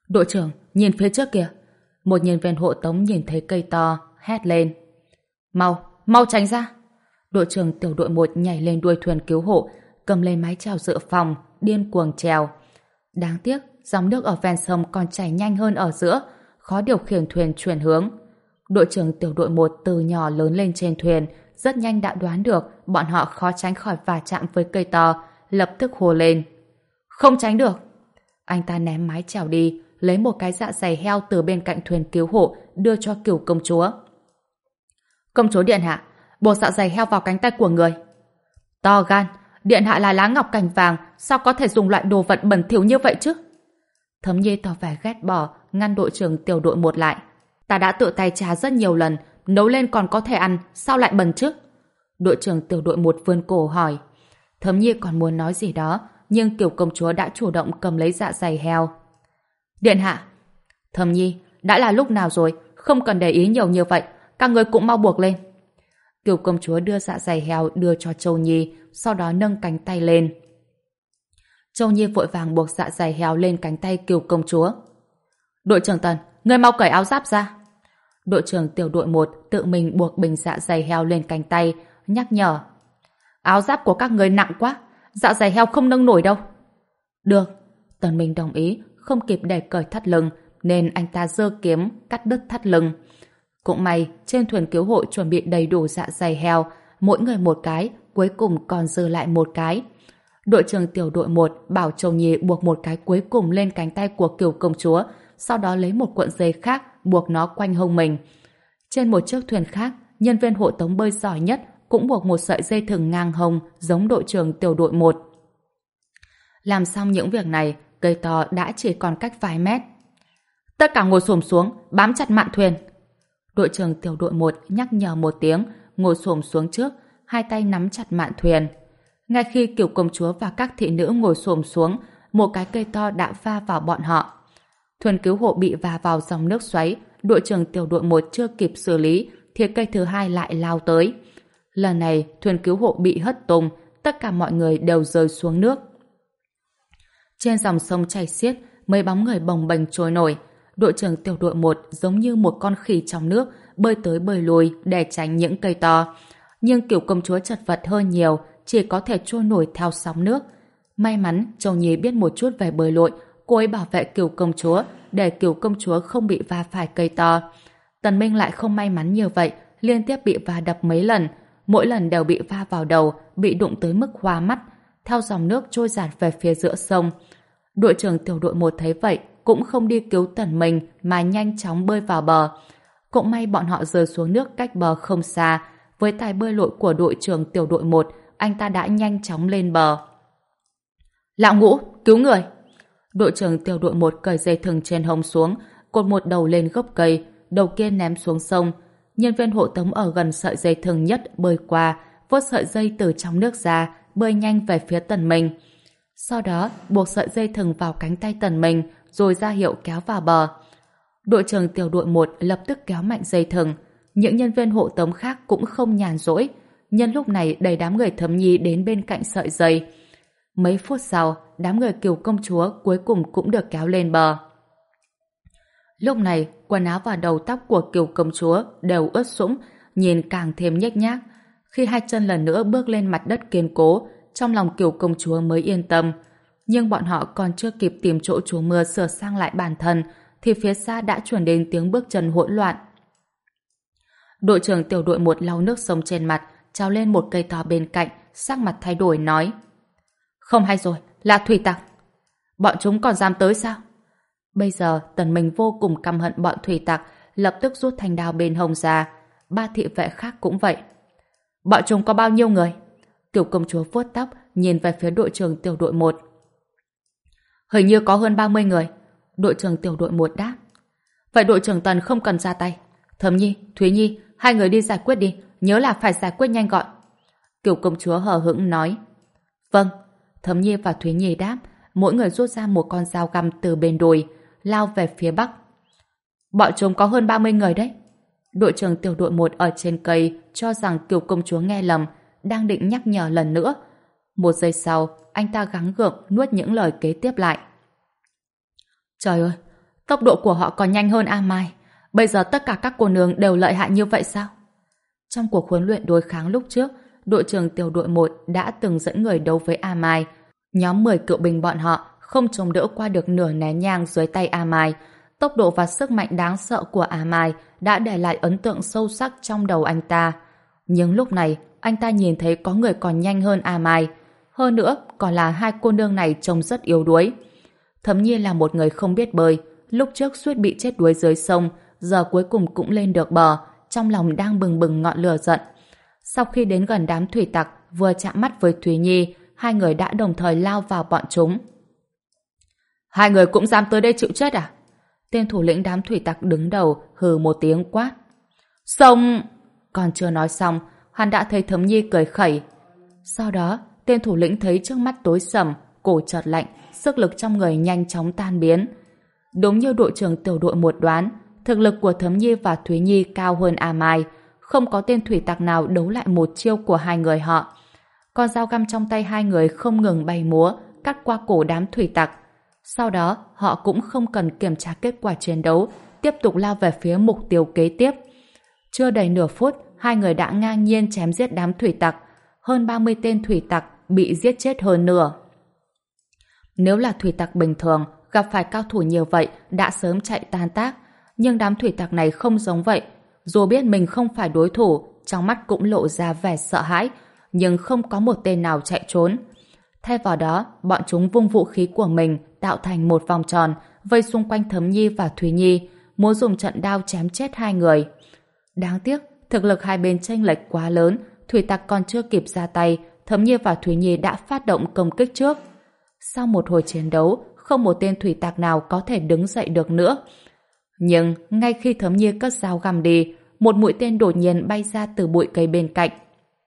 Đội trưởng, nhìn phía trước kìa. Một nhân viên hộ tống nhìn thấy cây to, hét lên. Mau, mau tránh ra. Đội trưởng tiểu đội một nhảy lên đuôi thuyền cứu hộ, cầm lên mái chèo dự phòng, điên cuồng trèo. Đáng tiếc, dòng nước ở ven sông còn chảy nhanh hơn ở giữa, khó điều khiển thuyền chuyển hướng. Đội trưởng tiểu đội một từ nhỏ lớn lên trên thuyền, rất nhanh đã đoán được bọn họ khó tránh khỏi va chạm với cây to, lập tức hô lên. Không tránh được. Anh ta ném mái chèo đi, lấy một cái dạ dày heo từ bên cạnh thuyền cứu hộ, đưa cho Cửu công chúa. Công chúa điện hạ, buộc dạ dày heo vào cánh tay của người. To gan, điện hạ là lá ngọc cành vàng, sao có thể dùng loại đồ vật bẩn thỉu như vậy chứ? Thấm Nhi tỏ vẻ ghét bỏ, ngăn đội trưởng tiểu đội một lại. Ta đã tự tay trà rất nhiều lần, nấu lên còn có thể ăn, sao lại bẩn chứ? Đội trưởng tiểu đội một vươn cổ hỏi. Thấm Nhi còn muốn nói gì đó, nhưng Kiều công chúa đã chủ động cầm lấy dạ dày heo. Điện hạ. Thấm Nhi, đã là lúc nào rồi, không cần để ý nhiều như vậy, các người cũng mau buộc lên. Kiều công chúa đưa dạ dày heo đưa cho Châu Nhi, sau đó nâng cánh tay lên. Châu Nhi vội vàng buộc dạ dày heo lên cánh tay Kiều công chúa. Đội trưởng Tần, người mau cởi áo giáp ra. Đội trưởng tiểu đội một tự mình buộc bình dạ dày heo lên cánh tay, nhắc nhở. Áo giáp của các người nặng quá, dạ dày heo không nâng nổi đâu. Được, Tần Minh đồng ý, không kịp để cởi thắt lưng, nên anh ta giơ kiếm cắt đứt thắt lưng. Cũng may, trên thuyền cứu hộ chuẩn bị đầy đủ dạ dày heo, mỗi người một cái, cuối cùng còn dư lại một cái. Đội trưởng tiểu đội một bảo Châu Nhi buộc một cái cuối cùng lên cánh tay của Kiều công chúa, sau đó lấy một cuộn dây khác buộc nó quanh hông mình. Trên một chiếc thuyền khác, nhân viên hộ tống bơi giỏi nhất cũng buộc một sợi dây thừng ngang hông giống đội trưởng tiểu đội một. Làm xong những việc này, cây to đã chỉ còn cách vài mét. Tất cả ngồi xổm xuống, bám chặt mạn thuyền. Đội trưởng tiểu đội một nhắc nhở một tiếng, ngồi xổm xuống trước, hai tay nắm chặt mạn thuyền. Ngay khi Kiều công chúa và các thị nữ ngồi xổm xuống, một cái cây to đã va vào bọn họ. Thuyền cứu hộ bị va vào dòng nước xoáy, đội trưởng tiểu đội một chưa kịp xử lý, thì cây thứ hai lại lao tới. Lần này, thuyền cứu hộ bị hất tung, tất cả mọi người đều rơi xuống nước. Trên dòng sông chảy xiết, mấy bóng người bồng bềnh trôi nổi. Đội trưởng tiểu đội một giống như một con khỉ trong nước, bơi tới bơi lui để tránh những cây to. Nhưng Kiều công chúa chật vật hơn nhiều, chỉ có thể trôi nổi theo sóng nước. May mắn, Châu Nhi biết một chút về bơi lội, cô ấy bảo vệ Kiều công chúa, để Kiều công chúa không bị va phải cây to. Tần Minh lại không may mắn như vậy, liên tiếp bị va đập mấy lần, mỗi lần đều bị va vào đầu, bị đụng tới mức hoa mắt, theo dòng nước trôi dạt về phía giữa sông. Đội trưởng tiểu đội một thấy vậy, cũng không đi cứu Tần Minh mà nhanh chóng bơi vào bờ. Cũng may bọn họ rơi xuống nước cách bờ không xa, với tài bơi lội của đội trưởng tiểu đội một, anh ta đã nhanh chóng lên bờ. Lão Ngũ, cứu người! Đội trưởng tiểu đội một cởi dây thừng trên hông xuống, cột một đầu lên gốc cây, đầu kia ném xuống sông. Nhân viên hộ tống ở gần sợi dây thừng nhất bơi qua, vớt sợi dây từ trong nước ra, bơi nhanh về phía Tần Minh. Sau đó, buộc sợi dây thừng vào cánh tay Tần Minh, rồi ra hiệu kéo vào bờ. Đội trưởng tiểu đội một lập tức kéo mạnh dây thừng. Những nhân viên hộ tống khác cũng không nhàn rỗi. Nhân lúc này đẩy đám người Thấm Nhi đến bên cạnh sợi dây. Mấy phút sau, đám người Kiều công chúa cuối cùng cũng được kéo lên bờ. Lúc này, quần áo và đầu tóc của Kiều công chúa đều ướt sũng, nhìn càng thêm nhếch nhác. Khi hai chân lần nữa bước lên mặt đất kiên cố, trong lòng Kiều công chúa mới yên tâm. Nhưng bọn họ còn chưa kịp tìm chỗ trú mưa sửa sang lại bản thân, thì phía xa đã truyền đến tiếng bước chân hỗn loạn. Đội trưởng tiểu đội một lau nước sông trên mặt, trao lên một cây to bên cạnh, sắc mặt thay đổi nói: Không hay rồi, là thủy tặc. Bọn chúng còn dám tới sao? Bây giờ Tần Minh vô cùng căm hận bọn thủy tặc, lập tức rút thanh đao bên hông ra. Ba thị vệ khác cũng vậy. Bọn chúng có bao nhiêu người? Kiều công chúa vuốt tóc, nhìn về phía đội trưởng tiểu đội một. Hình như có hơn ba mươi người. Đội trưởng tiểu đội một đáp. Vậy đội trưởng Tần không cần ra tay. Thấm Nhi, Thúy Nhi, hai người đi giải quyết đi, nhớ là phải giải quyết nhanh gọn. Kiều công chúa hờ hững nói. Vâng. Thấm Nhi và Thúy Nhi đáp, mỗi người rút ra một con dao găm từ bên đùi, lao về phía bắc. Bọn chúng có hơn ba mươi người đấy. Đội trưởng tiểu đội một ở trên cây cho rằng Kiều công chúa nghe lầm, đang định nhắc nhở lần nữa. Một giây sau, anh ta gắng gượng nuốt những lời kế tiếp lại. Trời ơi, Tốc độ của họ còn nhanh hơn A Mai. Bây giờ tất cả các cô nương đều lợi hại như vậy sao? Trong cuộc huấn luyện đối kháng lúc trước, đội trưởng tiểu đội một đã từng dẫn người đấu với A Mai. Nhóm mười cựu binh bọn họ không chống đỡ qua được nửa nén nhang dưới tay A Mai. Tốc độ và sức mạnh đáng sợ của A Mai đã để lại ấn tượng sâu sắc trong đầu anh ta. Nhưng lúc này, anh ta nhìn thấy có người còn nhanh hơn A Mai. Hơn nữa, còn là hai cô nương này trông rất yếu đuối. Thấm Nhi là một người không biết bơi. Lúc trước suýt bị chết đuối dưới sông, giờ cuối cùng cũng lên được bờ, trong lòng đang bừng bừng ngọn lửa giận. Sau khi đến gần đám thủy tặc, vừa chạm mắt với Thúy Nhi, hai người đã đồng thời lao vào bọn chúng. Hai người cũng dám tới đây chịu chết à? Tên thủ lĩnh đám thủy tặc đứng đầu hừ một tiếng quát. Xông! Còn chưa nói xong, hắn đã thấy Thấm Nhi cười khẩy. Sau đó, tên thủ lĩnh thấy trước mắt tối sầm, cổ chợt lạnh, sức lực trong người nhanh chóng tan biến. Đúng như đội trưởng tiểu đội một đoán, thực lực của Thấm Nhi và Thúy Nhi cao hơn A Mai, không có tên thủy tặc nào đấu lại một chiêu của hai người họ. Con dao găm trong tay hai người không ngừng bay múa, cắt qua cổ đám thủy tặc. Sau đó, họ cũng không cần kiểm tra kết quả chiến đấu, tiếp tục lao về phía mục tiêu kế tiếp. Chưa đầy nửa phút, hai người đã ngang nhiên chém giết đám thủy tặc. Hơn ba mươi tên thủy tặc bị giết chết hơn nửa. Nếu là thủy tặc bình thường, gặp phải cao thủ nhiều vậy đã sớm chạy tan tác. Nhưng đám thủy tặc này không giống vậy. Dù biết mình không phải đối thủ, trong mắt cũng lộ ra vẻ sợ hãi, nhưng không có một tên nào chạy trốn. Thay vào đó, bọn chúng vung vũ khí của mình tạo thành một vòng tròn, vây xung quanh Thấm Nhi và Thúy Nhi, muốn dùng trận đao chém chết hai người. Đáng tiếc, thực lực hai bên chênh lệch quá lớn, thủy tặc còn chưa kịp ra tay, Thấm Nhi và Thúy Nhi đã phát động công kích trước. Sau một hồi chiến đấu, không một tên thủy tặc nào có thể đứng dậy được nữa. Nhưng ngay khi Thấm Nhi cất dao găm đi, một mũi tên đột nhiên bay ra từ bụi cây bên cạnh.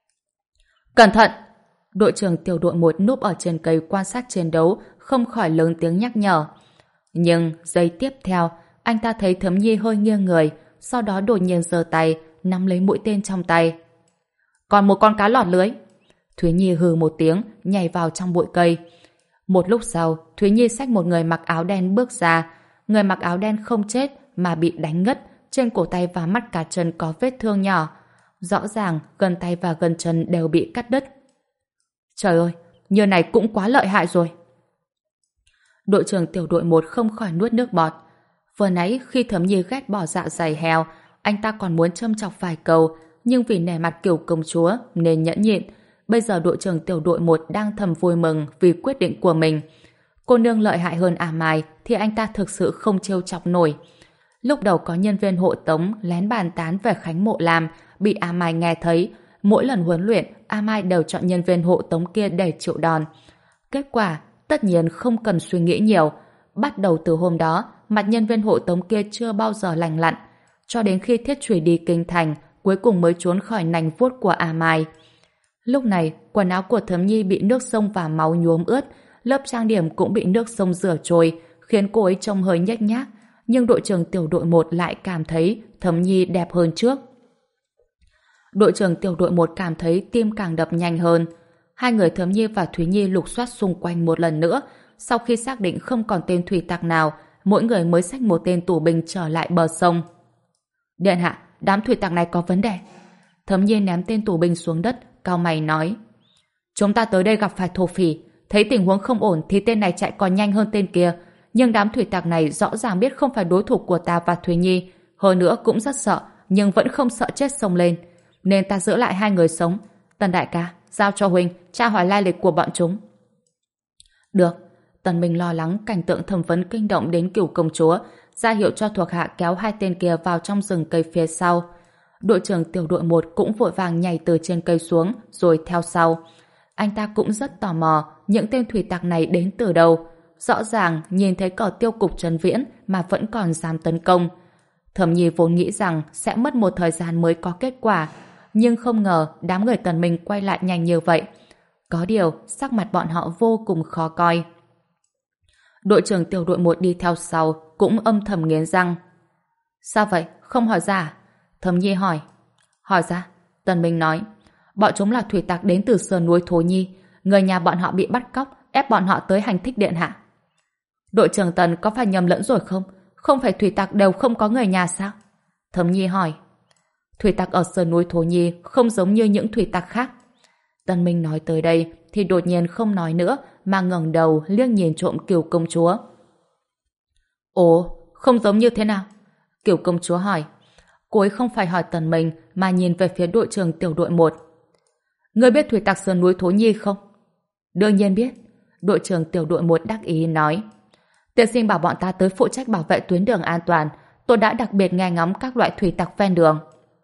Cẩn thận! Đội trưởng tiểu đội một núp ở trên cây quan sát chiến đấu, không khỏi lớn tiếng nhắc nhở. Nhưng giây tiếp theo, anh ta thấy Thấm Nhi hơi nghiêng người, sau đó đột nhiên giơ tay, nắm lấy mũi tên trong tay. Còn một con cá lọt lưới. Thúy Nhi hừ một tiếng, nhảy vào trong bụi cây. Một lúc sau, Thúy Nhi xách một người mặc áo đen bước ra. Người mặc áo đen không chết mà bị đánh ngất, trên cổ tay và mắt cá chân có vết thương nhỏ. Rõ ràng gần tay và gần chân đều bị cắt đứt. Trời ơi, như này cũng quá lợi hại rồi. Đội trưởng tiểu đội một không khỏi nuốt nước bọt. Vừa nãy khi Thấm Nhi ghét bỏ dạ dày heo, anh ta còn muốn châm chọc vài câu, nhưng vì nể mặt kiểu công chúa nên nhẫn nhịn. Bây giờ đội trưởng tiểu đội một đang thầm vui mừng vì quyết định của mình. Cô nương lợi hại hơn A Mai thì anh ta thực sự không trêu chọc nổi. Lúc đầu có nhân viên hộ tống lén bàn tán về Khánh Mộ Lam, bị A Mai nghe thấy. Mỗi lần huấn luyện, A Mai đều chọn nhân viên hộ tống kia để chịu đòn. Kết quả, tất nhiên không cần suy nghĩ nhiều. Bắt đầu từ hôm đó, mặt nhân viên hộ tống kia chưa bao giờ lành lặn. Cho đến khi Thiết Chủy đi kinh thành, cuối cùng mới trốn khỏi nành vuốt của A Mai. Lúc này, quần áo của Thấm Nhi bị nước sông và máu nhuốm ướt, lớp trang điểm cũng bị nước sông rửa trôi, khiến cô ấy trông hơi nhếch nhác. Nhưng đội trưởng tiểu đội một lại cảm thấy Thấm Nhi đẹp hơn trước. Đội trưởng tiểu đội một cảm thấy tim càng đập nhanh hơn. Hai người Thấm Nhi và Thúy Nhi lục soát xung quanh một lần nữa. Sau khi xác định không còn tên thủy tặc nào, mỗi người mới xách một tên tù binh trở lại bờ sông. Điện hạ, đám thủy tặc này có vấn đề. Thấm Nhi ném tên tù binh xuống đất, cau mày nói. Chúng ta tới đây gặp phải thổ phỉ. Thấy tình huống không ổn thì tên này chạy còn nhanh hơn tên kia. Nhưng đám thủy tặc này rõ ràng biết không phải đối thủ của ta và Thúy Nhi. Hơn nữa cũng rất sợ, nhưng vẫn không sợ chết xông lên. Nên ta giữ lại hai người sống. Tần đại ca, giao cho huynh tra hỏi lai lịch của bọn chúng. Được. Tần Minh lo lắng cảnh tượng thẩm vấn kinh động đến Cửu công chúa, ra hiệu cho thuộc hạ kéo hai tên kia vào trong rừng cây phía sau. Đội trưởng tiểu đội một cũng vội vàng nhảy từ trên cây xuống rồi theo sau. Anh ta cũng rất tò mò những tên thủy tặc này đến từ đâu. Rõ ràng nhìn thấy cờ tiêu cục Trấn Viễn mà vẫn còn dám tấn công. Thẩm Nhi vốn nghĩ rằng sẽ mất một thời gian mới có kết quả, nhưng không ngờ đám người Tần Minh quay lại nhanh như vậy. Có điều, sắc mặt bọn họ vô cùng khó coi. Đội trưởng tiểu đội một đi theo sau cũng âm thầm nghiến răng. Sao vậy? Không hỏi ra à? Thẩm Nhi hỏi. Hỏi ra. Tần Minh nói. Bọn chúng là thủy tặc đến từ sườn núi Thố Nhi. Người nhà bọn họ bị bắt cóc, ép bọn họ tới hành thích điện hạ. Đội trưởng Tần có phải nhầm lẫn rồi không? không phải thủy tặc đều không có người nhà sao? Thẩm Nhi hỏi. Thủy tặc ở sườn núi Thổ Nhi không giống như những thủy tặc khác. Tân Minh nói tới đây thì đột nhiên không nói nữa mà ngẩng đầu liếc nhìn trộm Kiều công chúa. Ồ, không giống như thế nào? Kiều công chúa hỏi. Cô ấy không phải hỏi Tần Minh mà nhìn về phía đội trưởng tiểu đội một. Ngươi biết thủy tặc sườn núi Thổ Nhi không? Đương nhiên biết. Đội trưởng tiểu đội một đắc ý nói. Tiên sinh bảo bọn ta tới phụ trách bảo vệ tuyến đường an toàn. Tôi đã đặc biệt nghe ngóng các loại thủy tặc ven đường.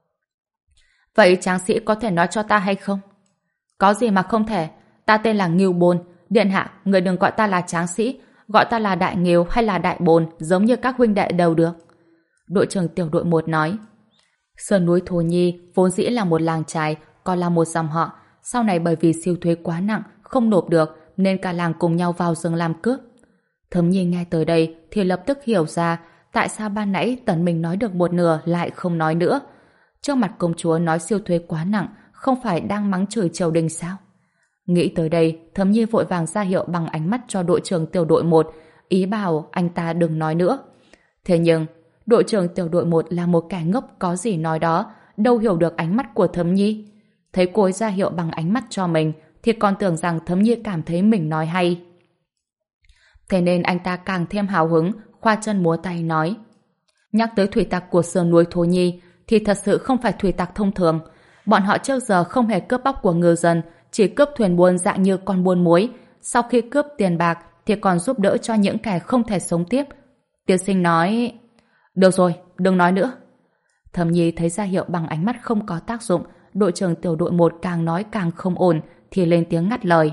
Vậy tráng sĩ có thể nói cho ta hay không? Có gì mà không thể. Ta tên là Ngưu Bôn. Điện hạ, người đừng gọi ta là tráng sĩ. Gọi ta là đại Ngưu hay là đại Bồn giống như các huynh đệ đều được. Đội trưởng tiểu đội một nói. Sơn núi Thổ Nhi vốn dĩ là một làng trài, còn là một dòng họ. Sau này bởi vì siêu thuế quá nặng, không nộp được, nên cả làng cùng nhau vào rừng làm cướp. Thấm Nhi nghe tới đây thì lập tức hiểu ra tại sao ban nãy Tần Minh nói được một nửa lại không nói nữa. Trước mặt công chúa nói siêu thuế quá nặng, không phải đang mắng chửi triều đình sao? Nghĩ tới đây, Thấm Nhi vội vàng ra hiệu bằng ánh mắt cho đội trưởng tiểu đội một, ý bảo anh ta đừng nói nữa. Thế nhưng, đội trưởng tiểu đội một là một kẻ ngốc có gì nói đó, đâu hiểu được ánh mắt của Thấm Nhi. Thấy cô ấy ra hiệu bằng ánh mắt cho mình, thì còn tưởng rằng Thấm Nhi cảm thấy mình nói hay. Thế nên anh ta càng thêm hào hứng, khoa chân múa tay nói. Nhắc tới thủy tặc của sườn núi Thổ Nhi, thì thật sự không phải thủy tặc thông thường. Bọn họ trước giờ không hề cướp bóc của ngư dân, chỉ cướp thuyền buôn dạng như con buôn muối. Sau khi cướp tiền bạc, thì còn giúp đỡ cho những kẻ không thể sống tiếp. Tiên sinh nói... Được rồi, đừng nói nữa. Thẩm Nhi thấy ra hiệu bằng ánh mắt không có tác dụng, đội trưởng tiểu đội một càng nói càng không ổn, thì lên tiếng ngắt lời.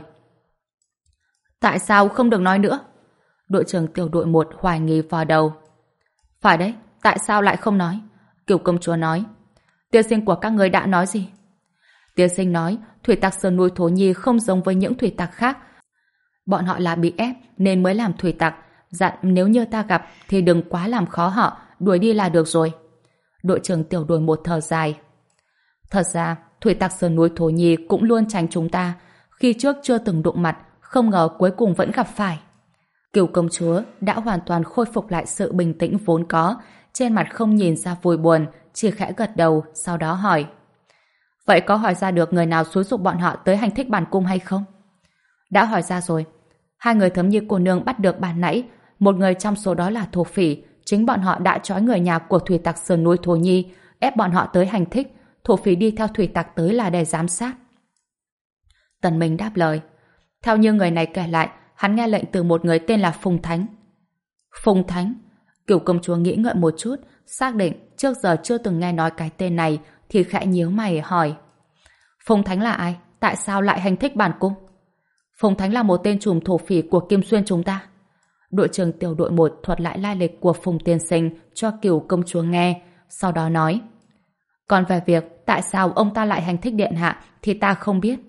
Tại sao không được nói nữa? Đội trưởng tiểu đội một hoài nghi vào đầu. Phải đấy, tại sao lại không nói? Kiều công chúa nói. Tiên sinh của các người đã nói gì? Tiên sinh nói, thủy tặc sườn núi Thổ Nhi không giống với những thủy tặc khác. Bọn họ là bị ép nên mới làm thủy tặc. Dặn nếu như ta gặp thì đừng quá làm khó họ, đuổi đi là được rồi. Đội trưởng tiểu đội một thở dài. Thật ra, thủy tặc sườn núi Thổ Nhi cũng luôn tránh chúng ta. Khi trước chưa từng đụng mặt, không ngờ cuối cùng vẫn gặp phải. Kiều công chúa đã hoàn toàn khôi phục lại sự bình tĩnh vốn có, trên mặt không nhìn ra vui buồn, chỉ khẽ gật đầu, sau đó hỏi. Vậy có hỏi ra được người nào xúi giục bọn họ tới hành thích bản cung hay không? Đã hỏi ra rồi. Hai người Thấm Nhi cô nương bắt được ban nãy, một người trong số đó là thổ phỉ, chính bọn họ đã trói người nhà của thủy tặc sườn núi Thổ Nhi, ép bọn họ tới hành thích, thổ phỉ đi theo thủy tặc tới là để giám sát. Tần Minh đáp lời. Theo như người này kể lại, hắn nghe lệnh từ một người tên là Phùng Thánh. Phùng Thánh? Kiều công chúa nghĩ ngợi một chút, xác định trước giờ chưa từng nghe nói cái tên này, thì khẽ nhíu mày hỏi. Phùng Thánh là ai? Tại sao lại hành thích bản cung? Phùng Thánh là một tên trùm thổ phỉ của Kim Xuyên chúng ta. Đội trưởng tiểu đội một thuật lại lai lịch của Phùng tiên sinh cho Kiều công chúa nghe, sau đó nói. Còn về việc tại sao ông ta lại hành thích điện hạ thì ta không biết.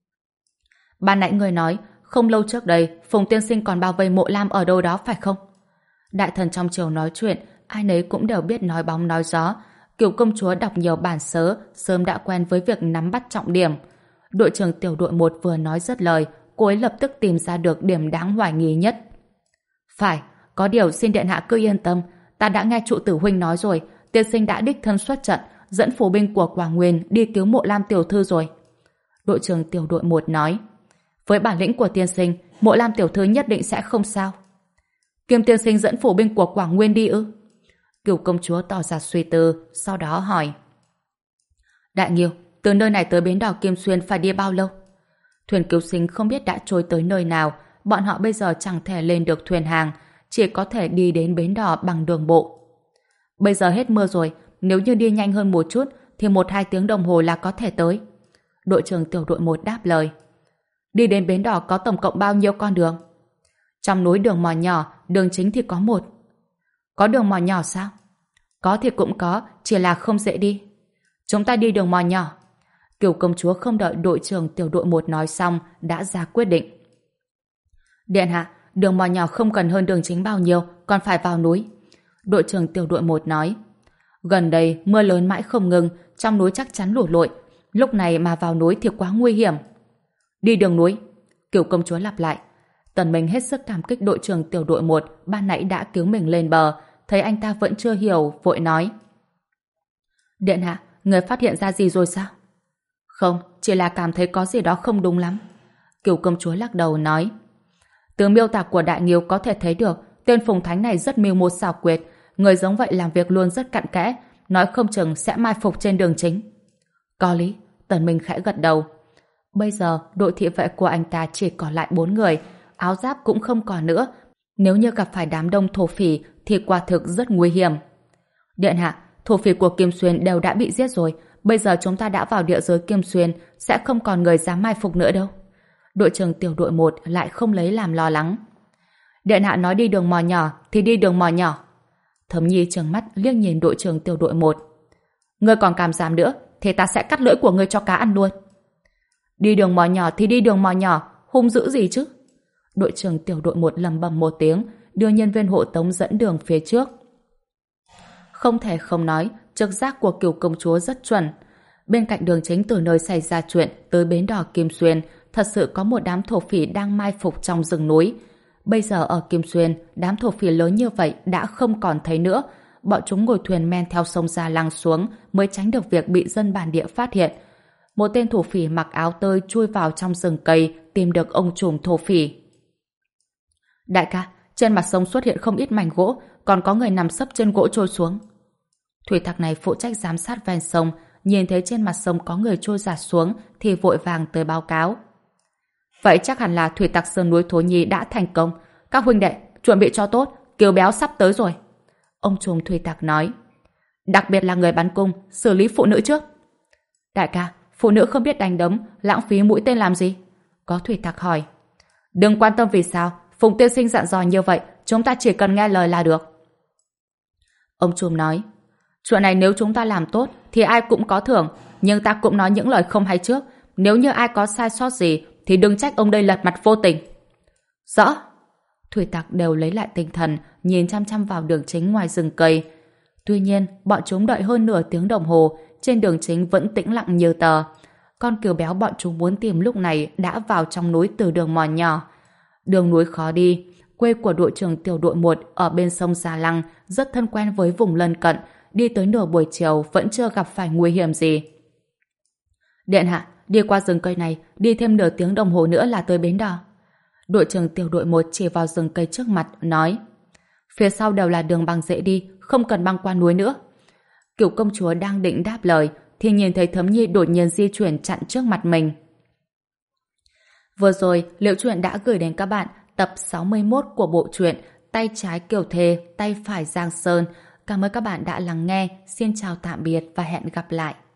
Ban nãy người nói, không lâu trước đây Phùng tiên sinh còn bao vây Mộ Lam ở đâu đó phải không? Đại thần trong triều nói chuyện, ai nấy cũng đều biết nói bóng nói gió. Kiều công chúa đọc nhiều bản sớ, sớm đã quen với việc nắm bắt trọng điểm. Đội trưởng tiểu đội một vừa nói dứt lời, cô ấy lập tức tìm ra được điểm đáng hoài nghi nhất. Phải, có điều xin điện hạ cứ yên tâm, ta đã nghe trụ tử huynh nói rồi, tiên sinh đã đích thân xuất trận, dẫn phủ binh của Quảng Nguyên đi cứu Mộ Lam tiểu thư rồi. Đội trưởng tiểu đội một nói, với bản lĩnh của tiên sinh, Mộ Lam tiểu thư nhất định sẽ không sao. Kiêm tiên sinh dẫn phủ binh của Quảng Nguyên đi ư? Kiều công chúa tỏ ra suy tư, sau đó hỏi. Đại Nghiêu, từ nơi này tới bến đò Kim Xuyên phải đi bao lâu? Thuyền cứu sinh không biết đã trôi tới nơi nào, bọn họ bây giờ chẳng thể lên được thuyền hàng, chỉ có thể đi đến bến đò bằng đường bộ. Bây giờ hết mưa rồi, nếu như đi nhanh hơn một chút thì một hai tiếng đồng hồ là có thể tới. Đội trưởng tiểu đội một đáp lời. Đi đến bến đò có tổng cộng bao nhiêu con đường? Trong núi đường mò nhỏ, đường chính thì có một. Có đường mò nhỏ sao? Có thì cũng có, chỉ là không dễ đi. Chúng ta đi đường mò nhỏ. Kiều công chúa không đợi đội trưởng tiểu đội một nói xong, đã ra quyết định. Điện hạ, đường mò nhỏ không cần hơn đường chính bao nhiêu, còn phải vào núi. Đội trưởng tiểu đội một nói. Gần đây, mưa lớn mãi không ngừng, trong núi chắc chắn lụt lội. Lúc này mà vào núi thì quá nguy hiểm. Đi đường núi. Kiều công chúa lặp lại. Tần Minh hết sức cảm kích đội trưởng tiểu đội một ban nãy đã cứu mình lên bờ, thấy anh ta vẫn chưa hiểu, vội nói. Điện hạ, người phát hiện ra gì rồi sao? Không, chỉ là cảm thấy có gì đó không đúng lắm. Cửu công chúa lắc đầu nói. Từ miêu tả của Đại Nghiêu có thể thấy được tên Phùng Thánh này rất mưu mô xảo quyệt, người giống vậy làm việc luôn rất cặn kẽ, nói không chừng sẽ mai phục trên đường chính. Có lý, Tần Minh khẽ gật đầu. Bây giờ đội thị vệ của anh ta chỉ còn lại bốn người, áo giáp cũng không còn nữa. Nếu như gặp phải đám đông thổ phỉ thì quả thực rất nguy hiểm. Điện hạ, thổ phỉ của Kim Xuyên đều đã bị giết rồi, bây giờ chúng ta đã vào địa giới Kim Xuyên, sẽ không còn người dám mai phục nữa đâu. Đội trưởng tiểu đội một lại không lấy làm lo lắng. Điện hạ nói đi đường mòn nhỏ thì đi đường mòn nhỏ. Thẩm Nhi trừng mắt liếc nhìn đội trưởng tiểu đội một. Ngươi còn cảm giảm nữa thì ta sẽ cắt lưỡi của ngươi cho cá ăn luôn. Đi đường mòn nhỏ thì đi đường mòn nhỏ, hung dữ gì chứ? Đội trưởng tiểu đội một lầm bầm một tiếng, đưa nhân viên hộ tống dẫn đường phía trước. Không thể không nói, trực giác của Cửu công chúa rất chuẩn. Bên cạnh đường chính từ nơi xảy ra chuyện tới bến đò Kim Xuyên, thật sự có một đám thổ phỉ đang mai phục trong rừng núi. Bây giờ ở Kim Xuyên, đám thổ phỉ lớn như vậy đã không còn thấy nữa. Bọn chúng ngồi thuyền men theo sông Gia Lăng xuống mới tránh được việc bị dân bản địa phát hiện. Một tên thổ phỉ mặc áo tơi chui vào trong rừng cây tìm được ông trùm thổ phỉ. Đại ca, trên mặt sông xuất hiện không ít mảnh gỗ, còn có người nằm sấp trên gỗ trôi xuống. Thủy Tặc này phụ trách giám sát ven sông, nhìn thấy trên mặt sông có người trôi giạt xuống thì vội vàng tới báo cáo. Vậy chắc hẳn là Thủy Tặc Sơn núi Thố Nhi đã thành công. Các huynh đệ, chuẩn bị cho tốt, Kiều Béo sắp tới rồi. Ông trùm Thủy Tặc nói. Đặc biệt là người bắn cung, xử lý phụ nữ trước. Đại ca, phụ nữ không biết đánh đấm, lãng phí mũi tên làm gì? Có Thủy Tặc hỏi. Đừng quan tâm vì sao, Phùng tiên sinh dặn dò như vậy, chúng ta chỉ cần nghe lời là được. Ông trùm nói. Chuyện này nếu chúng ta làm tốt thì ai cũng có thưởng, nhưng ta cũng nói những lời không hay trước. Nếu như ai có sai sót gì thì đừng trách ông đây lật mặt vô tình. Rõ. Thủy Tặc đều lấy lại tinh thần, nhìn chăm chăm vào đường chính ngoài rừng cây. Tuy nhiên, bọn chúng đợi hơn nửa tiếng đồng hồ, trên đường chính vẫn tĩnh lặng như tờ. Con Kiều Béo bọn chúng muốn tìm lúc này đã vào trong núi từ đường mòn nhỏ. Đường núi khó đi, quê của đội trưởng tiểu đội một ở bên sông Gia Lăng rất thân quen với vùng lân cận, đi tới nửa buổi chiều vẫn chưa gặp phải nguy hiểm gì. Điện hạ, đi qua rừng cây này, đi thêm nửa tiếng đồng hồ nữa là tới bến đò. Đội trưởng tiểu đội một chỉ vào rừng cây trước mặt, nói. Phía sau đều là đường băng dễ đi, không cần băng qua núi nữa. Cửu công chúa đang định đáp lời, thì nhìn thấy Thấm Nhi đột nhiên di chuyển chặn trước mặt mình. Vừa rồi, Liễu Chuyện đã gửi đến các bạn tập sáu mươi mốt của bộ truyện Tay trái Kiều Thề, tay phải Giang Sơn. Cảm ơn các bạn đã lắng nghe. Xin chào tạm biệt và hẹn gặp lại.